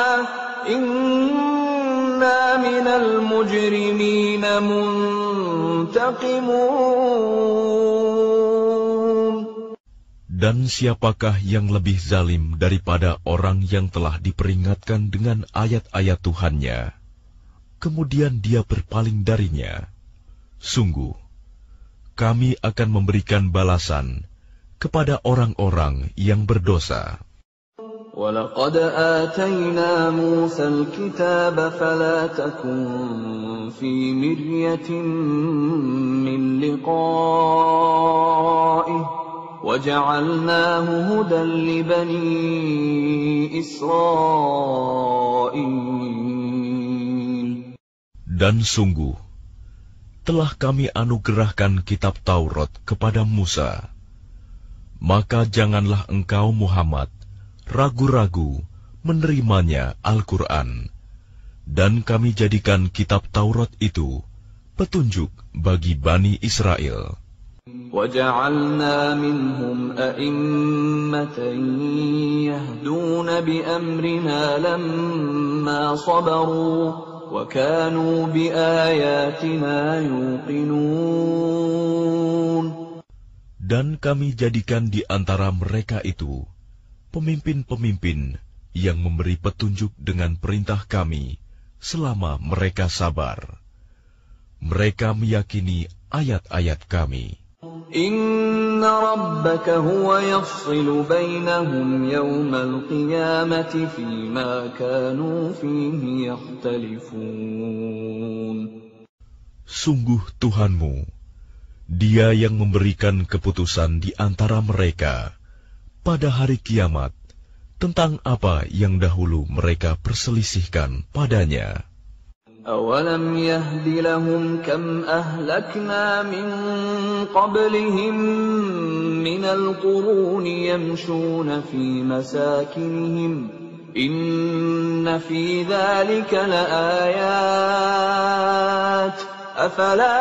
إِنَّا مِنَ الْمُجْرِمِينَ مُنْتَقِمُونَ. Dan siapakah yang lebih zalim daripada orang yang telah diperingatkan dengan ayat-ayat Tuhannya, kemudian dia berpaling darinya? Sungguh, kami akan memberikan balasan kepada orang-orang yang berdosa. وَلَقَدْ آتَيْنَا مُوسَى الْكِتَابَ فَلَا تَكُنْ فِي مِرْيَةٍ مِّن لِقَائِهِ وَجَعَلْنَاهُ هُدًى لِبَنِي إِسْرَائِيلَ. Dan sungguh, telah kami anugerahkan kitab Taurat kepada Musa. Maka janganlah engkau Muhammad ragu-ragu menerimanya Al-Quran. Dan kami jadikan kitab Taurat itu petunjuk bagi Bani Israel. وَجَعَلْنَا مِنْهُمْ أَئِمَّةً يَهْدُونَ بِأَمْرِنَا لَمَّا صَبَرُوا وَكَانُوا بِآيَاتِنَا يُوقِنُونَ. Dan kami jadikan di antara mereka itu pemimpin-pemimpin yang memberi petunjuk dengan perintah kami selama mereka sabar. Mereka meyakini ayat-ayat kami. Inna rabbaka huwa yafsilu bainahum yawmal qiyamati fima kanu fihi yakhtalifun. Sungguh Tuhanmu, Dia yang memberikan keputusan di antara mereka pada hari kiamat tentang apa yang dahulu mereka perselisihkan padanya. أَوَلَمْ يَهْدِ لَهُمْ كَمْ أَهْلَكْنَا مِنْ قَبْلِهِمْ مِنَ الْقُرُونِ يَمْشُونَ فِي مَسَاكِنِهِمْ إِنَّ فِي ذَلِكَ لَآيَاتٍ أَفَلَا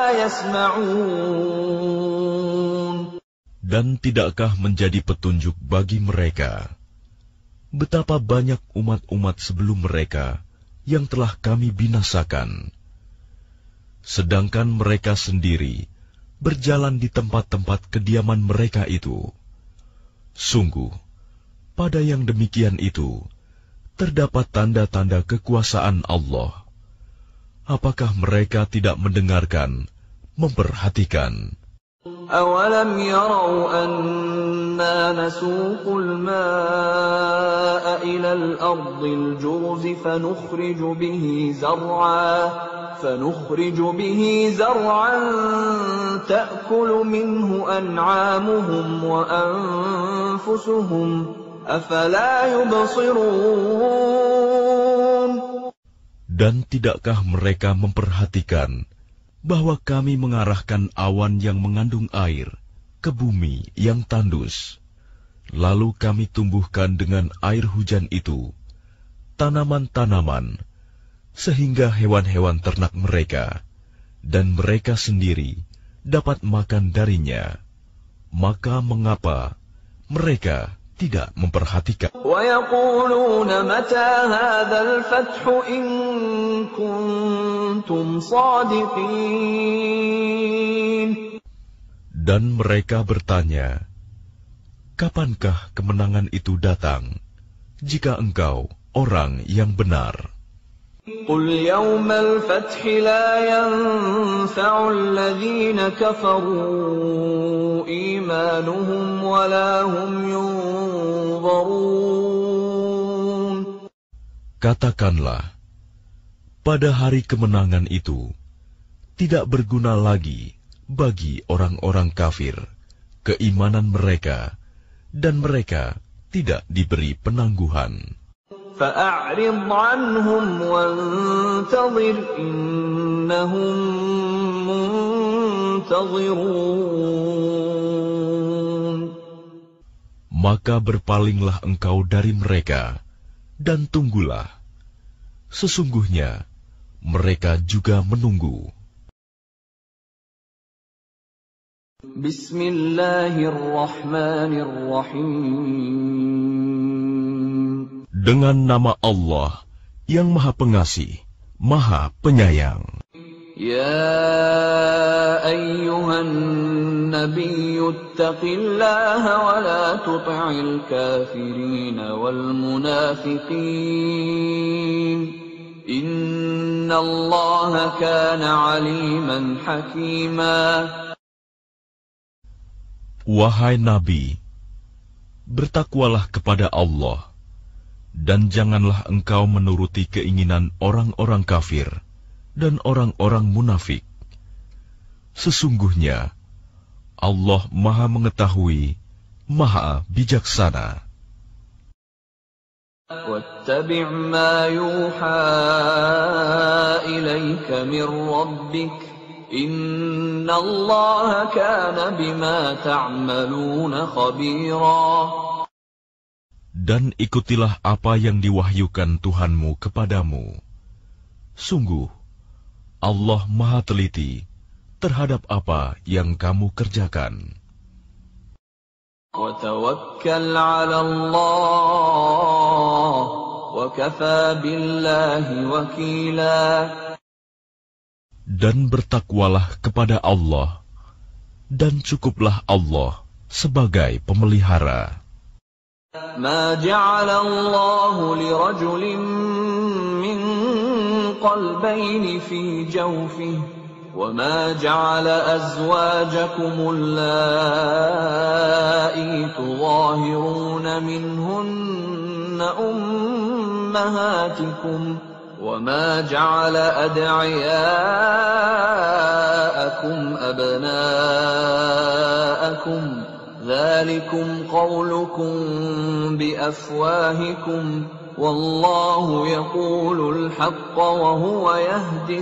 يَسْمَعُونَ. Dan tidakkah menjadi petunjuk bagi mereka betapa banyak umat-umat sebelum mereka yang telah kami binasakan, sedangkan mereka sendiri berjalan di tempat-tempat kediaman mereka itu. Sungguh, pada yang demikian itu terdapat tanda-tanda kekuasaan Allah. Apakah mereka tidak mendengarkan, memperhatikan? أَوَلَمْ يَرَوْا أَنَّا نَسُوقُ الْمَاءَ إِلَى الْأَرْضِ الْجُرُزِ فَنُخْرِجُ بِهِ زَرْعًا فَنُخْرِجُ بِهِ زَرْعًا تَأْكُلُ مِنْهُ أَنْعَامُهُمْ وَأَنْفُسُهُمْ أَفَلَا يُبْصِرُونَ. Dan tidakkah mereka memperhatikan bahwa kami mengarahkan awan yang mengandung air ke bumi yang tandus, lalu kami tumbuhkan dengan air hujan itu tanaman-tanaman, sehingga hewan-hewan ternak mereka dan mereka sendiri dapat makan darinya. Maka mengapa mereka tidak memperhatikan? وَيَقُولُونَ مَتَى هَذَا الْفَتْحُ إِن كُنتُمْ صَادِقِينَ. Dan mereka bertanya, kapankah kemenangan itu datang, jika engkau orang yang benar? قل يوم الفتح لا ينفع الذين كفروا إيمانهم ولا هم ينظرون. Katakanlah, pada hari kemenangan itu tidak berguna lagi bagi orang-orang kafir keimanan mereka, dan mereka tidak diberi penangguhan. فأعرض عنهم وانتظر إنهم منتظرون. Maka berpalinglah engkau dari mereka, dan tunggulah. Sesungguhnya mereka juga menunggu. Bismillahirrahmanirrahim. Dengan nama Allah yang Maha Pengasih, Maha Penyayang. Ya ayyuhan nabiyyu ittaqillaha wa la tuti'il kafirin wal munafiqin. Innallaha kana 'aliman hakima. Wahai Nabi, bertakwalah kepada Allah, dan janganlah engkau menuruti keinginan orang-orang kafir dan orang-orang munafik. Sesungguhnya Allah Maha Mengetahui, Maha Bijaksana. وَاتَّبِعْ مَا يُوحَى إِلَيْكَ مِنْ رَبِّكَ إِنَّ اللَّهَ كَانَ بِمَا تَعْمَلُونَ خَبِيرًا. Dan ikutilah apa yang diwahyukan Tuhanmu kepadamu. Sungguh, Allah Maha Teliti terhadap apa yang kamu kerjakan. وَتَوَكَّلْ عَلَى اللَّهِ وَكَفَى بِاللَّهِ وَكِيلًا. Dan bertakwalah kepada Allah, dan cukuplah Allah sebagai pemelihara. ما جعل الله لرجل من قلبين في جوفه وما جعل أزواجكم اللائي تظاهرون منهن أمهاتكم وما جعل أدعياءكم أبناءكم ذلكم قولكم بأفواهكم والله يقول الحق وهو يهدي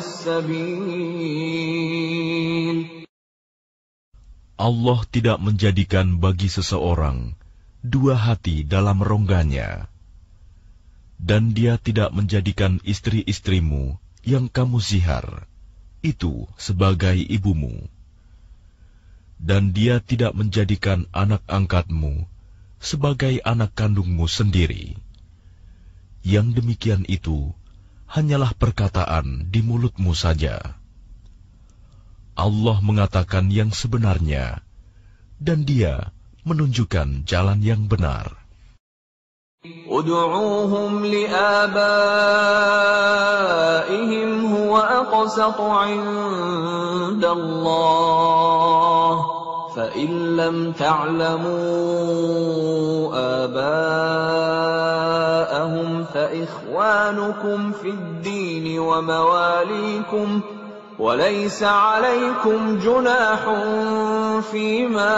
السبيل. Allah tidak menjadikan bagi seseorang dua hati dalam rongganya, dan Dia tidak menjadikan istri-istrimu yang kamu zihar itu sebagai ibumu. Dan Dia tidak menjadikan anak angkatmu sebagai anak kandungmu sendiri. Yang demikian itu hanyalah perkataan di mulutmu saja. Allah mengatakan yang sebenarnya, dan Dia menunjukkan jalan yang benar. Ud'uuhum li'abaihim huwa aqsatu 'inda Allah, fa in lam ta'lamu abaahum fa ikhwanukum fid din wa mawalikum wa laysa 'alaykum junahun fima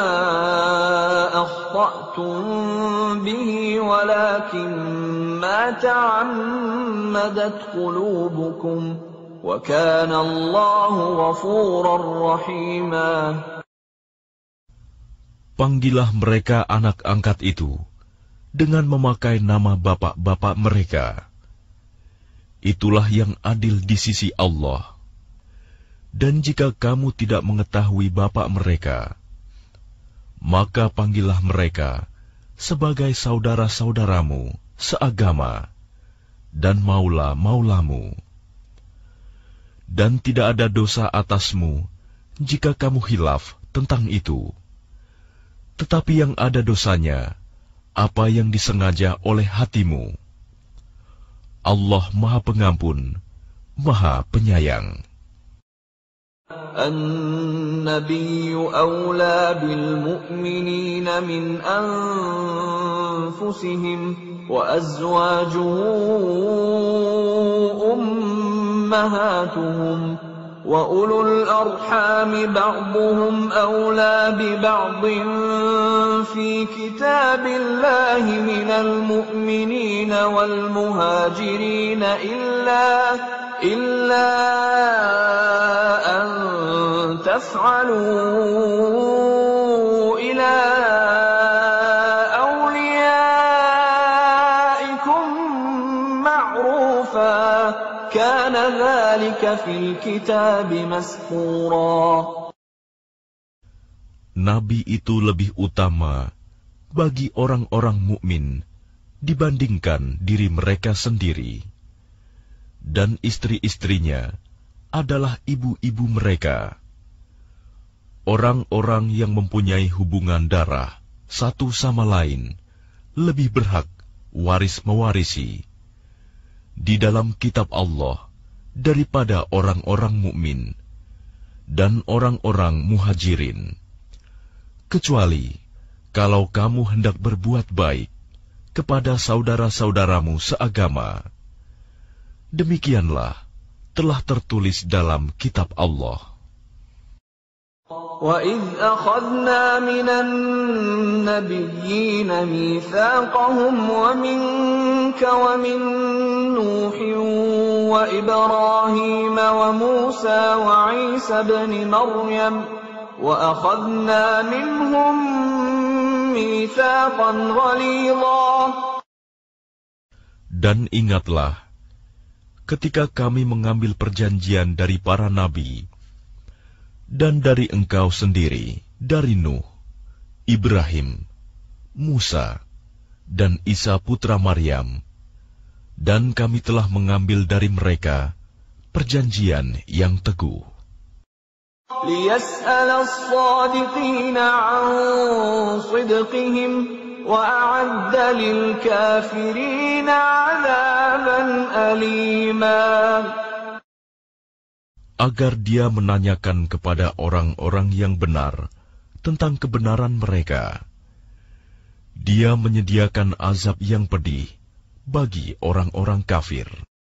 akhta'tum bihi walakin ma ta'ammadat qulubukum wa kana Allahu ghafurar rahima. Panggillah mereka anak angkat itu dengan memakai nama bapak-bapak mereka. Itulah yang adil di sisi Allah. Dan jika kamu tidak mengetahui bapak mereka, maka panggillah mereka sebagai saudara-saudaramu seagama dan maula-maulamu. Dan tidak ada dosa atasmu jika kamu khilaf tentang itu. tetapi yang ada dosanya apa yang disengaja oleh hatimu. Allah Maha Pengampun, Maha Penyayang. النبي أولى بالمؤمنين من أنفسهم وأزواجه أمهاتهم وأولو الأرحام بعضهم أولى ببعض في كتاب الله من المؤمنين والمهاجرين إلا إلا أن تفعلوا إلى أوليائكم معروفا كان ذلك في الكتاب مسطورا. Nabi itu lebih utama bagi orang-orang mukmin dibandingkan diri mereka sendiri, dan istri-istrinya adalah ibu-ibu mereka. Orang-orang yang mempunyai hubungan darah satu sama lain lebih berhak waris mewarisi di dalam kitab Allah daripada orang-orang mukmin dan orang-orang muhajirin, kecuali kalau kamu hendak berbuat baik kepada saudara-saudaramu seagama. Demikianlah telah tertulis dalam kitab Allah. وَإِذْ أَخَذْنَا مِنَ النَّبِيِّينَ مِيثَاقَهُمْ وَمِنكَ وَمِن نُّوحٍ وَإِبْرَاهِيمَ وَمُوسَى وَعِيسَى ابْنِ مَرْيَمَ وَأَخَذْنَا مِنْهُم مِّيثَاقًا غَلِيظًا. Dan ingatlah ketika kami mengambil perjanjian dari para nabi dan dari engkau sendiri, dari Nuh, Ibrahim, Musa, dan Isa putra Maryam, dan kami telah mengambil dari mereka perjanjian yang teguh. لِيَسْأَلَ الصَّادِقِينَ عَنْ صِدْقِهِمْ وَأَعَدَّ لِلْكَافِرِينَ عَذَابًا أَلِيمًا. Agar dia menanyakan kepada orang-orang yang benar tentang kebenaran mereka. Dia menyediakan azab yang pedih bagi orang-orang kafir.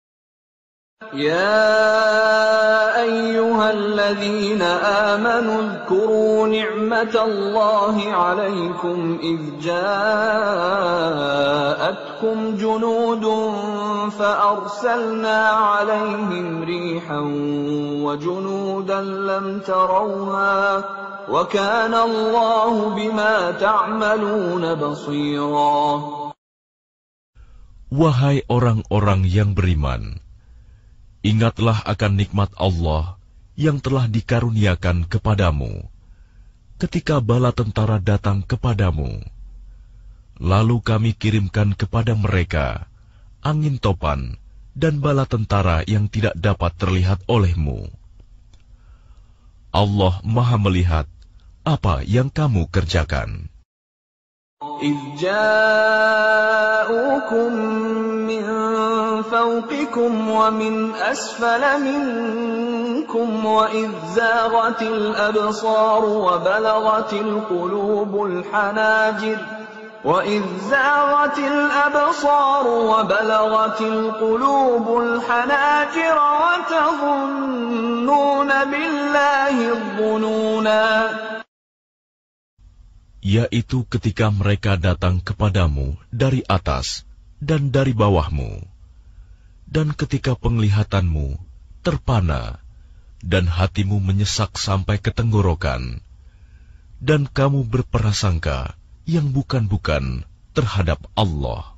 يا أيها الذين آمنوا اذكروا نعمة الله عليكم إذ جاءتكم جنود فأرسلنا عليهم ريحا وجنودا لم تروها وكان الله بما تعملون بصيرا. Wahai orang-orang yang beriman, ingatlah akan nikmat Allah yang telah dikaruniakan kepadamu ketika bala tentara datang kepadamu. Lalu kami kirimkan kepada mereka angin topan dan bala tentara yang tidak dapat terlihat olehmu. Allah Maha melihat apa yang kamu kerjakan. إذ جاءوكم من فوقكم ومن أسفل منكم وإذ زاغت الأبصار وبلغت القلوب الحناجر وإذ زاغت الأبصار وبلغت القلوب الحناجر وتظنون بالله الظنونا. Yaitu ketika mereka datang kepadamu dari atas dan dari bawahmu, dan ketika penglihatanmu terpana dan hatimu menyesak sampai ke tenggorokan, dan kamu berprasangka yang bukan-bukan terhadap Allah.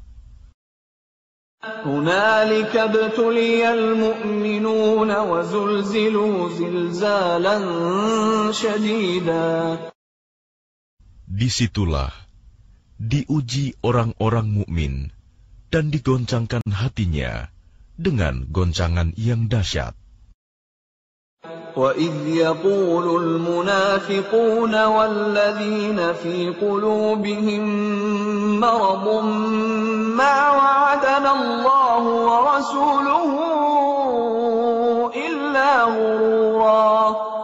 هنالك ابتلي المؤمنون وزلزلوا زلزالا شديدا. Disitulah diuji orang-orang mukmin dan digoncangkan hatinya dengan goncangan yang dahsyat. وَإِذْ يَقُولُ الْمُنَافِقُونَ وَالَّذِينَ فِي قُلُوبِهِم مَّرَضٌ مَّا وَعَدَنَا اللَّهُ وَرَسُولُهُ إِلَّا غُرُورًا.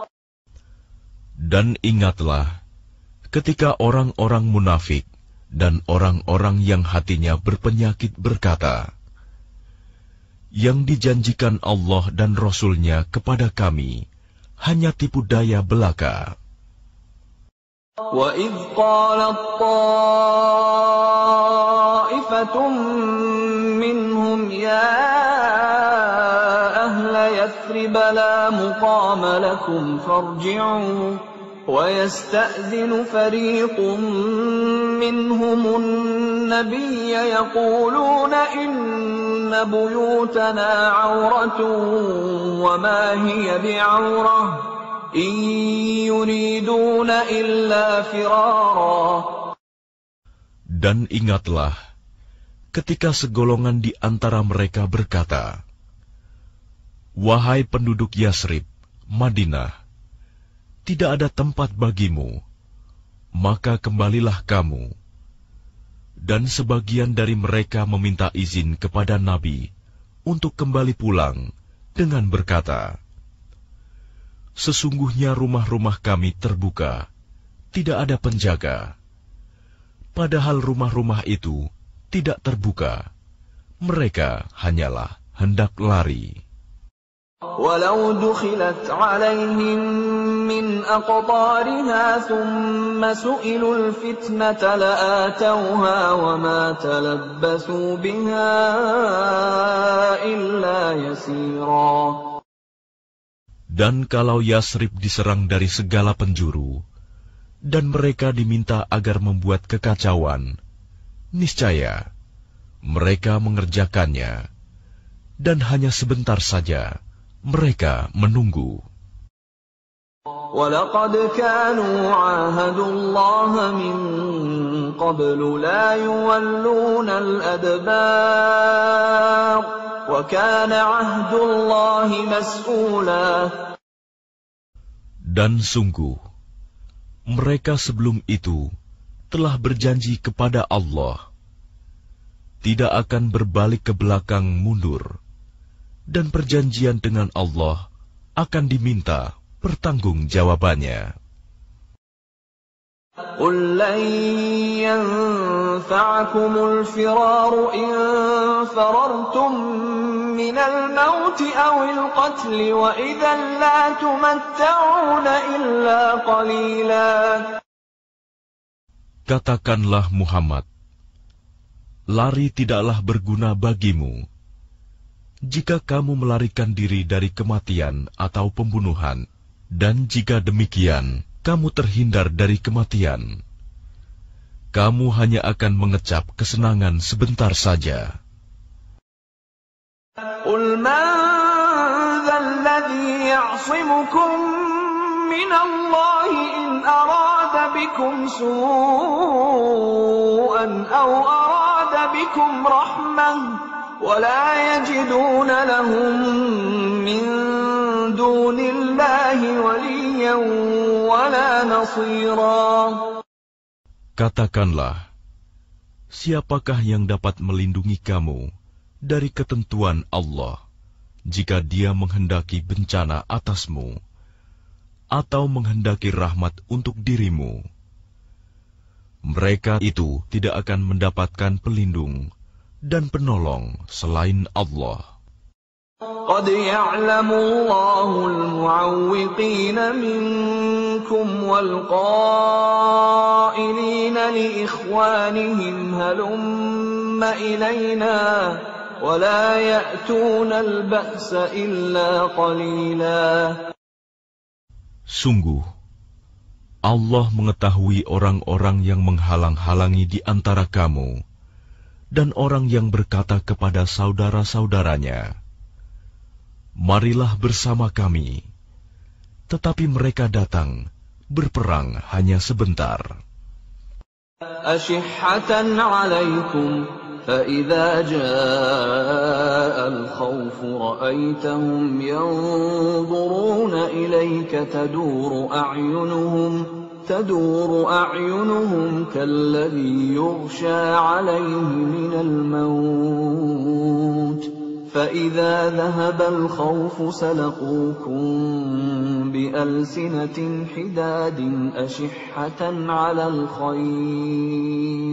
Dan ingatlah ketika orang-orang munafik dan orang-orang yang hatinya berpenyakit berkata, yang dijanjikan Allah dan Rasul-Nya kepada kami hanya tipu daya belaka. وَإِذْ قَالَتْ طَائِفَةٌ مِّنْهُمْ يَا أَهْلَ يَثْرِبَ لَا مُقَامَ لَكُمْ فَارْجِعُوا وَيَسْتَأْذِنُ فَرِيقٌ مِّنْهُمُ النَّبِيَّ يَقُولُونَ إِنَّ بُيُوتَنَا عَوْرَةٌ وَمَا هِيَ بِعَوْرَةٍ إِن يُرِيدُونَ إِلَّا فِرَارًا. Dan ingatlah ketika segolongan di antara mereka berkata, wahai penduduk Yasrib, Madinah, tidak ada tempat bagimu, maka kembalilah kamu. Dan sebagian dari mereka meminta izin kepada Nabi untuk kembali pulang dengan berkata, sesungguhnya rumah-rumah kami terbuka, tidak ada penjaga. Padahal rumah-rumah itu tidak terbuka, mereka hanyalah hendak lari. وَلَوْ دُخِلَتْ عَلَيْهِمْ مِنْ أَقْطَارِهَا ثُمَّ سُئِلُوا الْفِتْنَةَ لَآتَوْهَا وَمَا تَلَبَّثُوا بِهَا إِلَّا يَسِيرًا. Dan kalau Yasrib diserang dari segala penjuru, dan mereka diminta agar membuat kekacauan, niscaya mereka mengerjakannya, dan hanya sebentar saja mereka menunggu. وَلَقَدْ كَانُوا عَاهَدُوا اللَّهَ مِن قَبْلُ لَا يُوَلُّونَ الْأَدْبَارَ وَكَانَ عَهْدُ اللَّهِ مَسْئُولًا. Dan sungguh, mereka sebelum itu telah berjanji kepada Allah, tidak akan berbalik ke belakang mundur, dan perjanjian dengan Allah akan diminta pertanggungjawabannya. قُلْ لَن يَنفَعَكُمُ الْفِرَارُ إِن فَرَرْتُم مِّنَ الْمَوْتِ أَوِ الْقَتْلِ وَإِذًا لَّا تُمَتَّعُونَ إِلَّا قَلِيلًا. Katakanlah Muhammad, lari tidaklah berguna bagimu. Jika kamu melarikan diri dari kematian atau pembunuhan, dan jika demikian, kamu terhindar dari kematian, kamu hanya akan mengecap kesenangan sebentar saja. قُلْ مَنْ ذَا الَّذِي يَعْصِمُكُمْ مِنَ اللَّهِ إِنْ أَرَادَ بِكُمْ سُوءًا أَوْ أَرَادَ بِكُمْ رَحْمَةً وَلَا يَجِدُونَ لَهُم مِّن دُونِ اللَّهِ وَلِيًّا وَلَا نَصِيرًا. Katakanlah, siapakah yang dapat melindungi kamu dari ketentuan Allah jika Dia menghendaki bencana atasmu atau menghendaki rahmat untuk dirimu? Mereka itu tidak akan mendapatkan pelindung dan penolong selain Allah. قَدْ يَعْلَمُ اللَّهُ الْمُعَوِّقِينَ مِنكُمْ وَالْقَائِلِينَ لِإِخْوَانِهِمْ هَلُمَّ إِلَيْنَا وَلَا يَأْتُونَ الْبَأْسَ إِلَّا قَلِيلًا. Sungguh, Allah mengetahui orang-orang yang menghalang-halangi di antara kamu, dan orang yang berkata kepada saudara-saudaranya, marilah bersama kami, tetapi mereka datang berperang hanya sebentar. Asyiḥatan 'alaikum فَإِذَا جَاءَ الْخَوْفُ رَأَيْتَهُمْ يَنظُرُونَ إليك تدور أعينهم تدور أعينهم كالذي يغشى عليه من الموت فإذا ذهب الخوف سلقوكم بألسنة حداد أشحة على الخير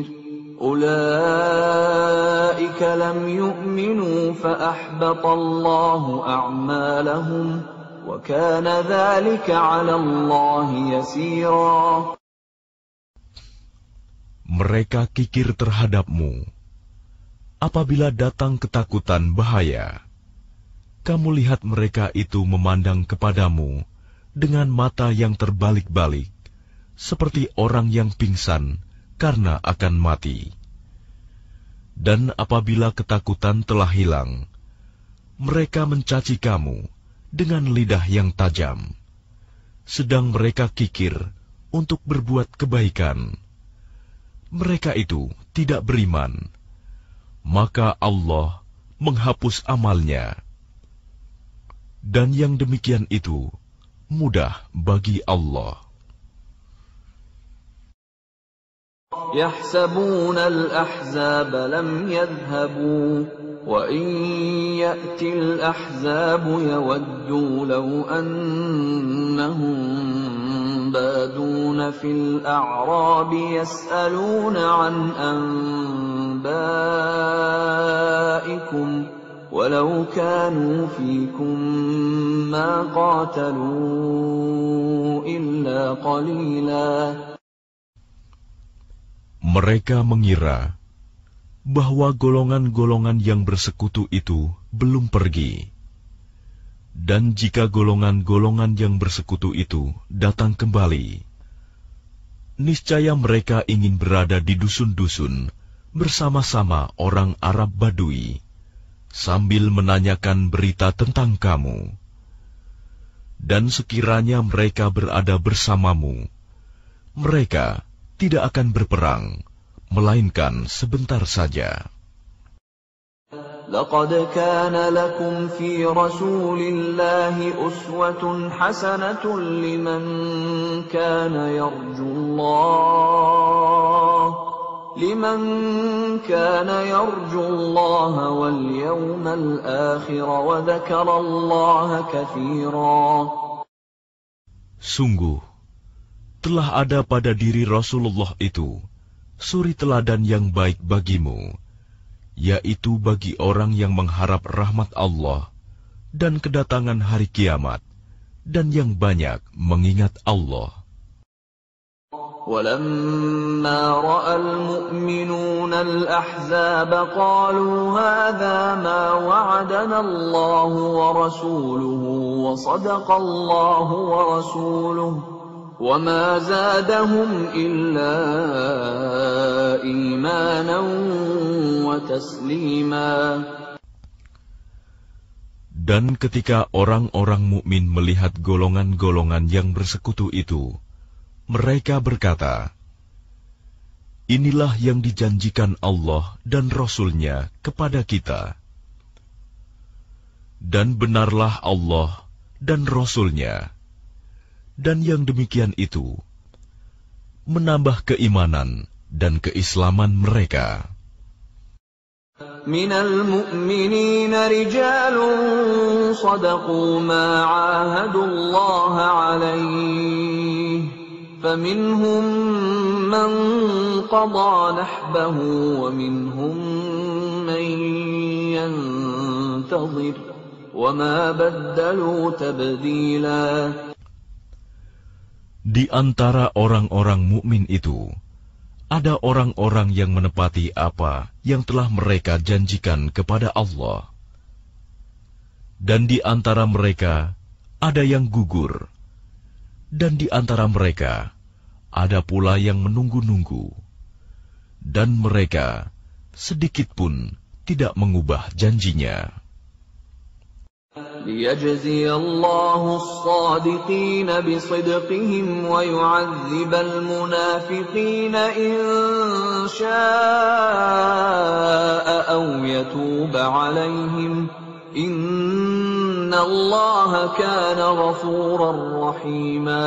أولئك لم يؤمنوا فأحبط الله أعمالهم وكان ذلك على الله يسيرا. Mereka kikir terhadapmu apabila datang ketakutan bahaya. Kamu lihat mereka itu memandang kepadamu dengan mata yang terbalik-balik, seperti orang yang pingsan karena akan mati. Dan apabila ketakutan telah hilang, mereka mencaci kamu dengan lidah yang tajam, sedang mereka kikir untuk berbuat kebaikan. Mereka itu tidak beriman, maka Allah menghapus amalnya. Dan yang demikian itu mudah bagi Allah. يحسبون الأحزاب لم يذهبوا وإن يأتي الأحزاب يودوا لو أنهم بادون في الأعراب يسألون عن أنبائكم ولو كانوا فيكم ما قاتلوا إلا قليلا. Mereka mengira bahwa golongan-golongan yang bersekutu itu belum pergi. Dan jika golongan-golongan yang bersekutu itu datang kembali, niscaya mereka ingin berada di dusun-dusun bersama-sama orang Arab Badui, sambil menanyakan berita tentang kamu. Dan sekiranya mereka berada bersamamu, mereka tidak akan berperang, melainkan sebentar saja. لقد كان لكم في رسول الله أسوة حسنة لمن كان يرجو الله لمن كان يرجو الله واليوم الآخر وذكر الله كثيرا. Sungguh, telah ada pada diri Rasulullah itu suri teladan yang baik bagimu, yaitu bagi orang yang mengharap rahmat Allah dan kedatangan hari kiamat, dan yang banyak mengingat Allah. وَلَمَّا رَأَى الْمُؤْمِنُونَ الْأَحْزَابَ قَالُوا هَذَا مَا وَعَدَنَا اللَّهُ وَرَسُولُهُ وَصَدَقَ اللَّهُ وَرَسُولُهُ وَمَا زَادَهُمْ إِلَّا إِيمَانًا وَتَسْلِيمًا. Dan ketika orang-orang mukmin melihat golongan-golongan yang bersekutu itu, mereka berkata, inilah yang dijanjikan Allah dan Rasul-Nya kepada kita. Dan benarlah Allah dan Rasul-Nya. Dan yang demikian itu menambah keimanan dan keislaman mereka. Minal mu'minina rijalun sadaqu ma 'ahadullaha 'alaihi faminhum man qada nahbahu wa minhum man yantazir wa ma baddalu tabdila. Di antara orang-orang mukmin itu, ada orang-orang yang menepati apa yang telah mereka janjikan kepada Allah. Dan di antara mereka, ada yang gugur. Dan di antara mereka, ada pula yang menunggu-nunggu. Dan mereka, sedikit pun tidak mengubah janjinya. ليجزي الله الصادقين بصدقهم ويعذب المنافقين إن شاء أو يتوب عليهم إن Allaha kana ghafuran rahima.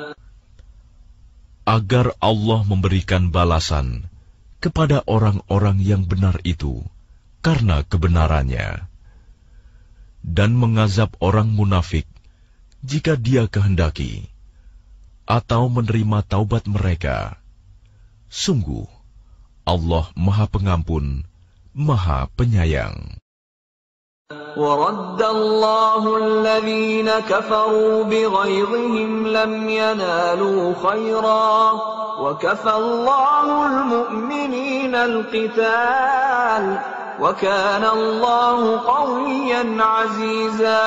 Agar Allah memberikan balasan kepada orang-orang yang benar itu karena kebenarannya, dan mengazab orang munafik jika Dia kehendaki, atau menerima taubat mereka. Sungguh, Allah Maha Pengampun, Maha Penyayang. وَرَدَّ اللَّهُ الَّذِينَ كَفَرُوا بِغَيظِهِمْ لَمْ يَنَالُوا خَيْرًا وَكَفَى اللَّهُ الْمُؤْمِنِينَ الْقِتَالَ وَكَانَ اللَّهُ قَوِيًّا عَزِيزًا.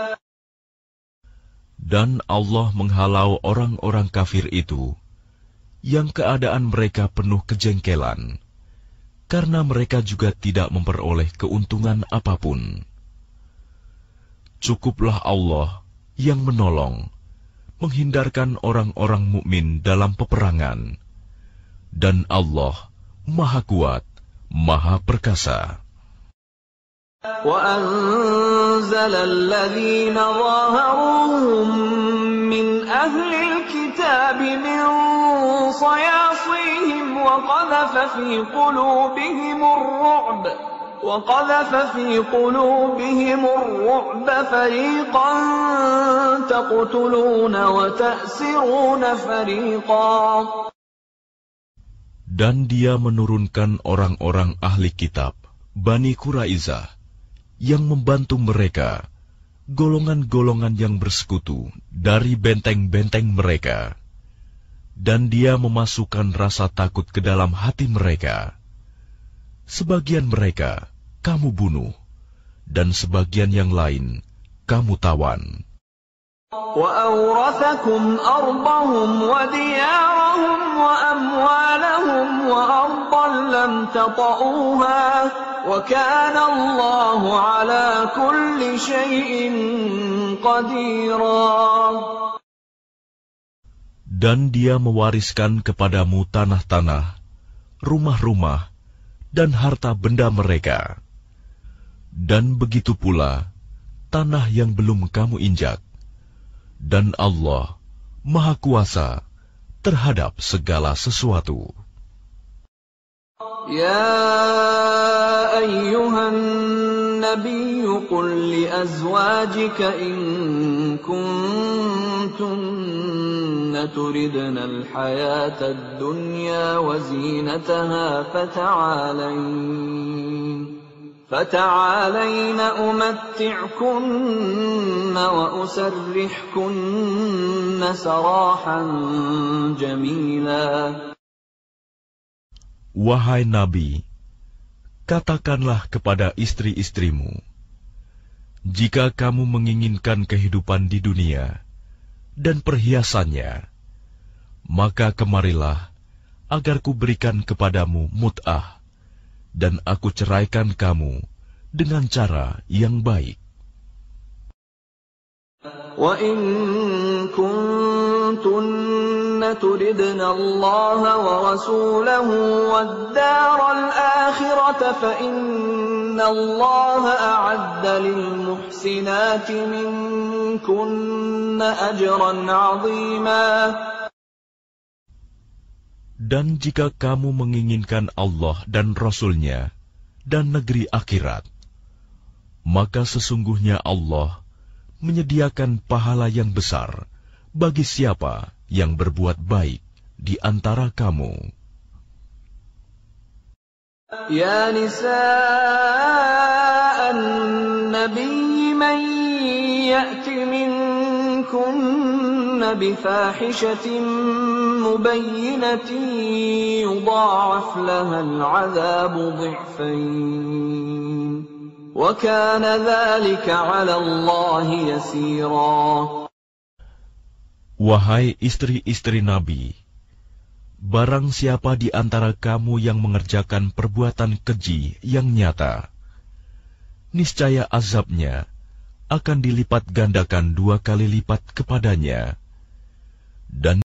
Dan Allah menghalau orang-orang kafir itu yang keadaan mereka penuh kejengkelan, karena mereka juga tidak memperoleh keuntungan apapun. Cukuplah Allah yang menolong, menghindarkan orang-orang mukmin dalam peperangan, dan Allah Maha Kuat, Maha Perkasa. وَأَنزَلَ الَّذِينَ ظَاهَرُوهُم مِّنْ أَهْلِ الْكِتَابِ مِنْ صَيَاصِيهِمْ وَقَذَفَ فِي قُلُوبِهِمُ الرُّعْبَ وَقَذَفَ فِي قُلُوبِهِمُ الرُّعْبَ فَرِيقًا تَقْتُلُونَ وَتَأْسِرُونَ فَرِيقًا. Dan Dia menurunkan orang-orang ahli kitab, Bani Quraizah, yang membantu mereka, golongan-golongan yang bersekutu dari benteng-benteng mereka. Dan Dia memasukkan rasa takut ke dalam hati mereka. Sebagian mereka kamu bunuh, dan sebagian yang lain kamu tawan. وَأَوْرَثَكُمْ أَرْضَهُمْ وَدِيَارَهُمْ وَأَمْوَالَهُمْ وَأَرْضًا لَّمْ تَطَئُوهَا وَكَانَ اللَّهُ عَلَى كُلِّ شَيْءٍ قَدِيرًا. Dan Dia mewariskan kepadamu tanah-tanah, rumah-rumah, dan harta benda mereka. Dan begitu pula tanah yang belum kamu injak. Dan Allah Maha Kuasa terhadap segala sesuatu. يا أيها النبي قل لأزواجك إن كنتن تردن الحياة الدنيا وزينتها فتعالين فتعالين أمتعكن وأسرحكن سراحا جميلا. Wahai Nabi, katakanlah kepada istri-istrimu, jika kamu menginginkan kehidupan di dunia dan perhiasannya, maka kemarilah agar kuberikan kepadamu mut'ah, dan aku ceraikan kamu dengan cara yang baik. وَإِن كُنتُنَّ تُرِدْنَ اللَّهَ وَرَسُولَهُ وَالدَّارَ الْآخِرَةَ فَإِنَّ اللَّهَ أَعَدَّ لِلْمُحْسِنَاتِ مِنكُنَّ أَجْرًا عَظِيمًا. Dan jika kamu menginginkan Allah dan Rasul-Nya dan negeri akhirat, maka sesungguhnya Allah menyediakan pahala yang besar bagi siapa yang berbuat baik di antara kamu. Ya nisa'an nabiy man ya'ti minkunna bifahishatin mubayyinatin yudha'af laha al'adhabu dhi'fayn. وَكَانَ ذَلِكَ عَلَى اللَّهِ يَسِيرًا. Wahai istri-istri Nabi, barang siapa di antara kamu yang mengerjakan perbuatan keji yang nyata, niscaya azabnya akan dilipat gandakan dua kali lipat kepadanya, dan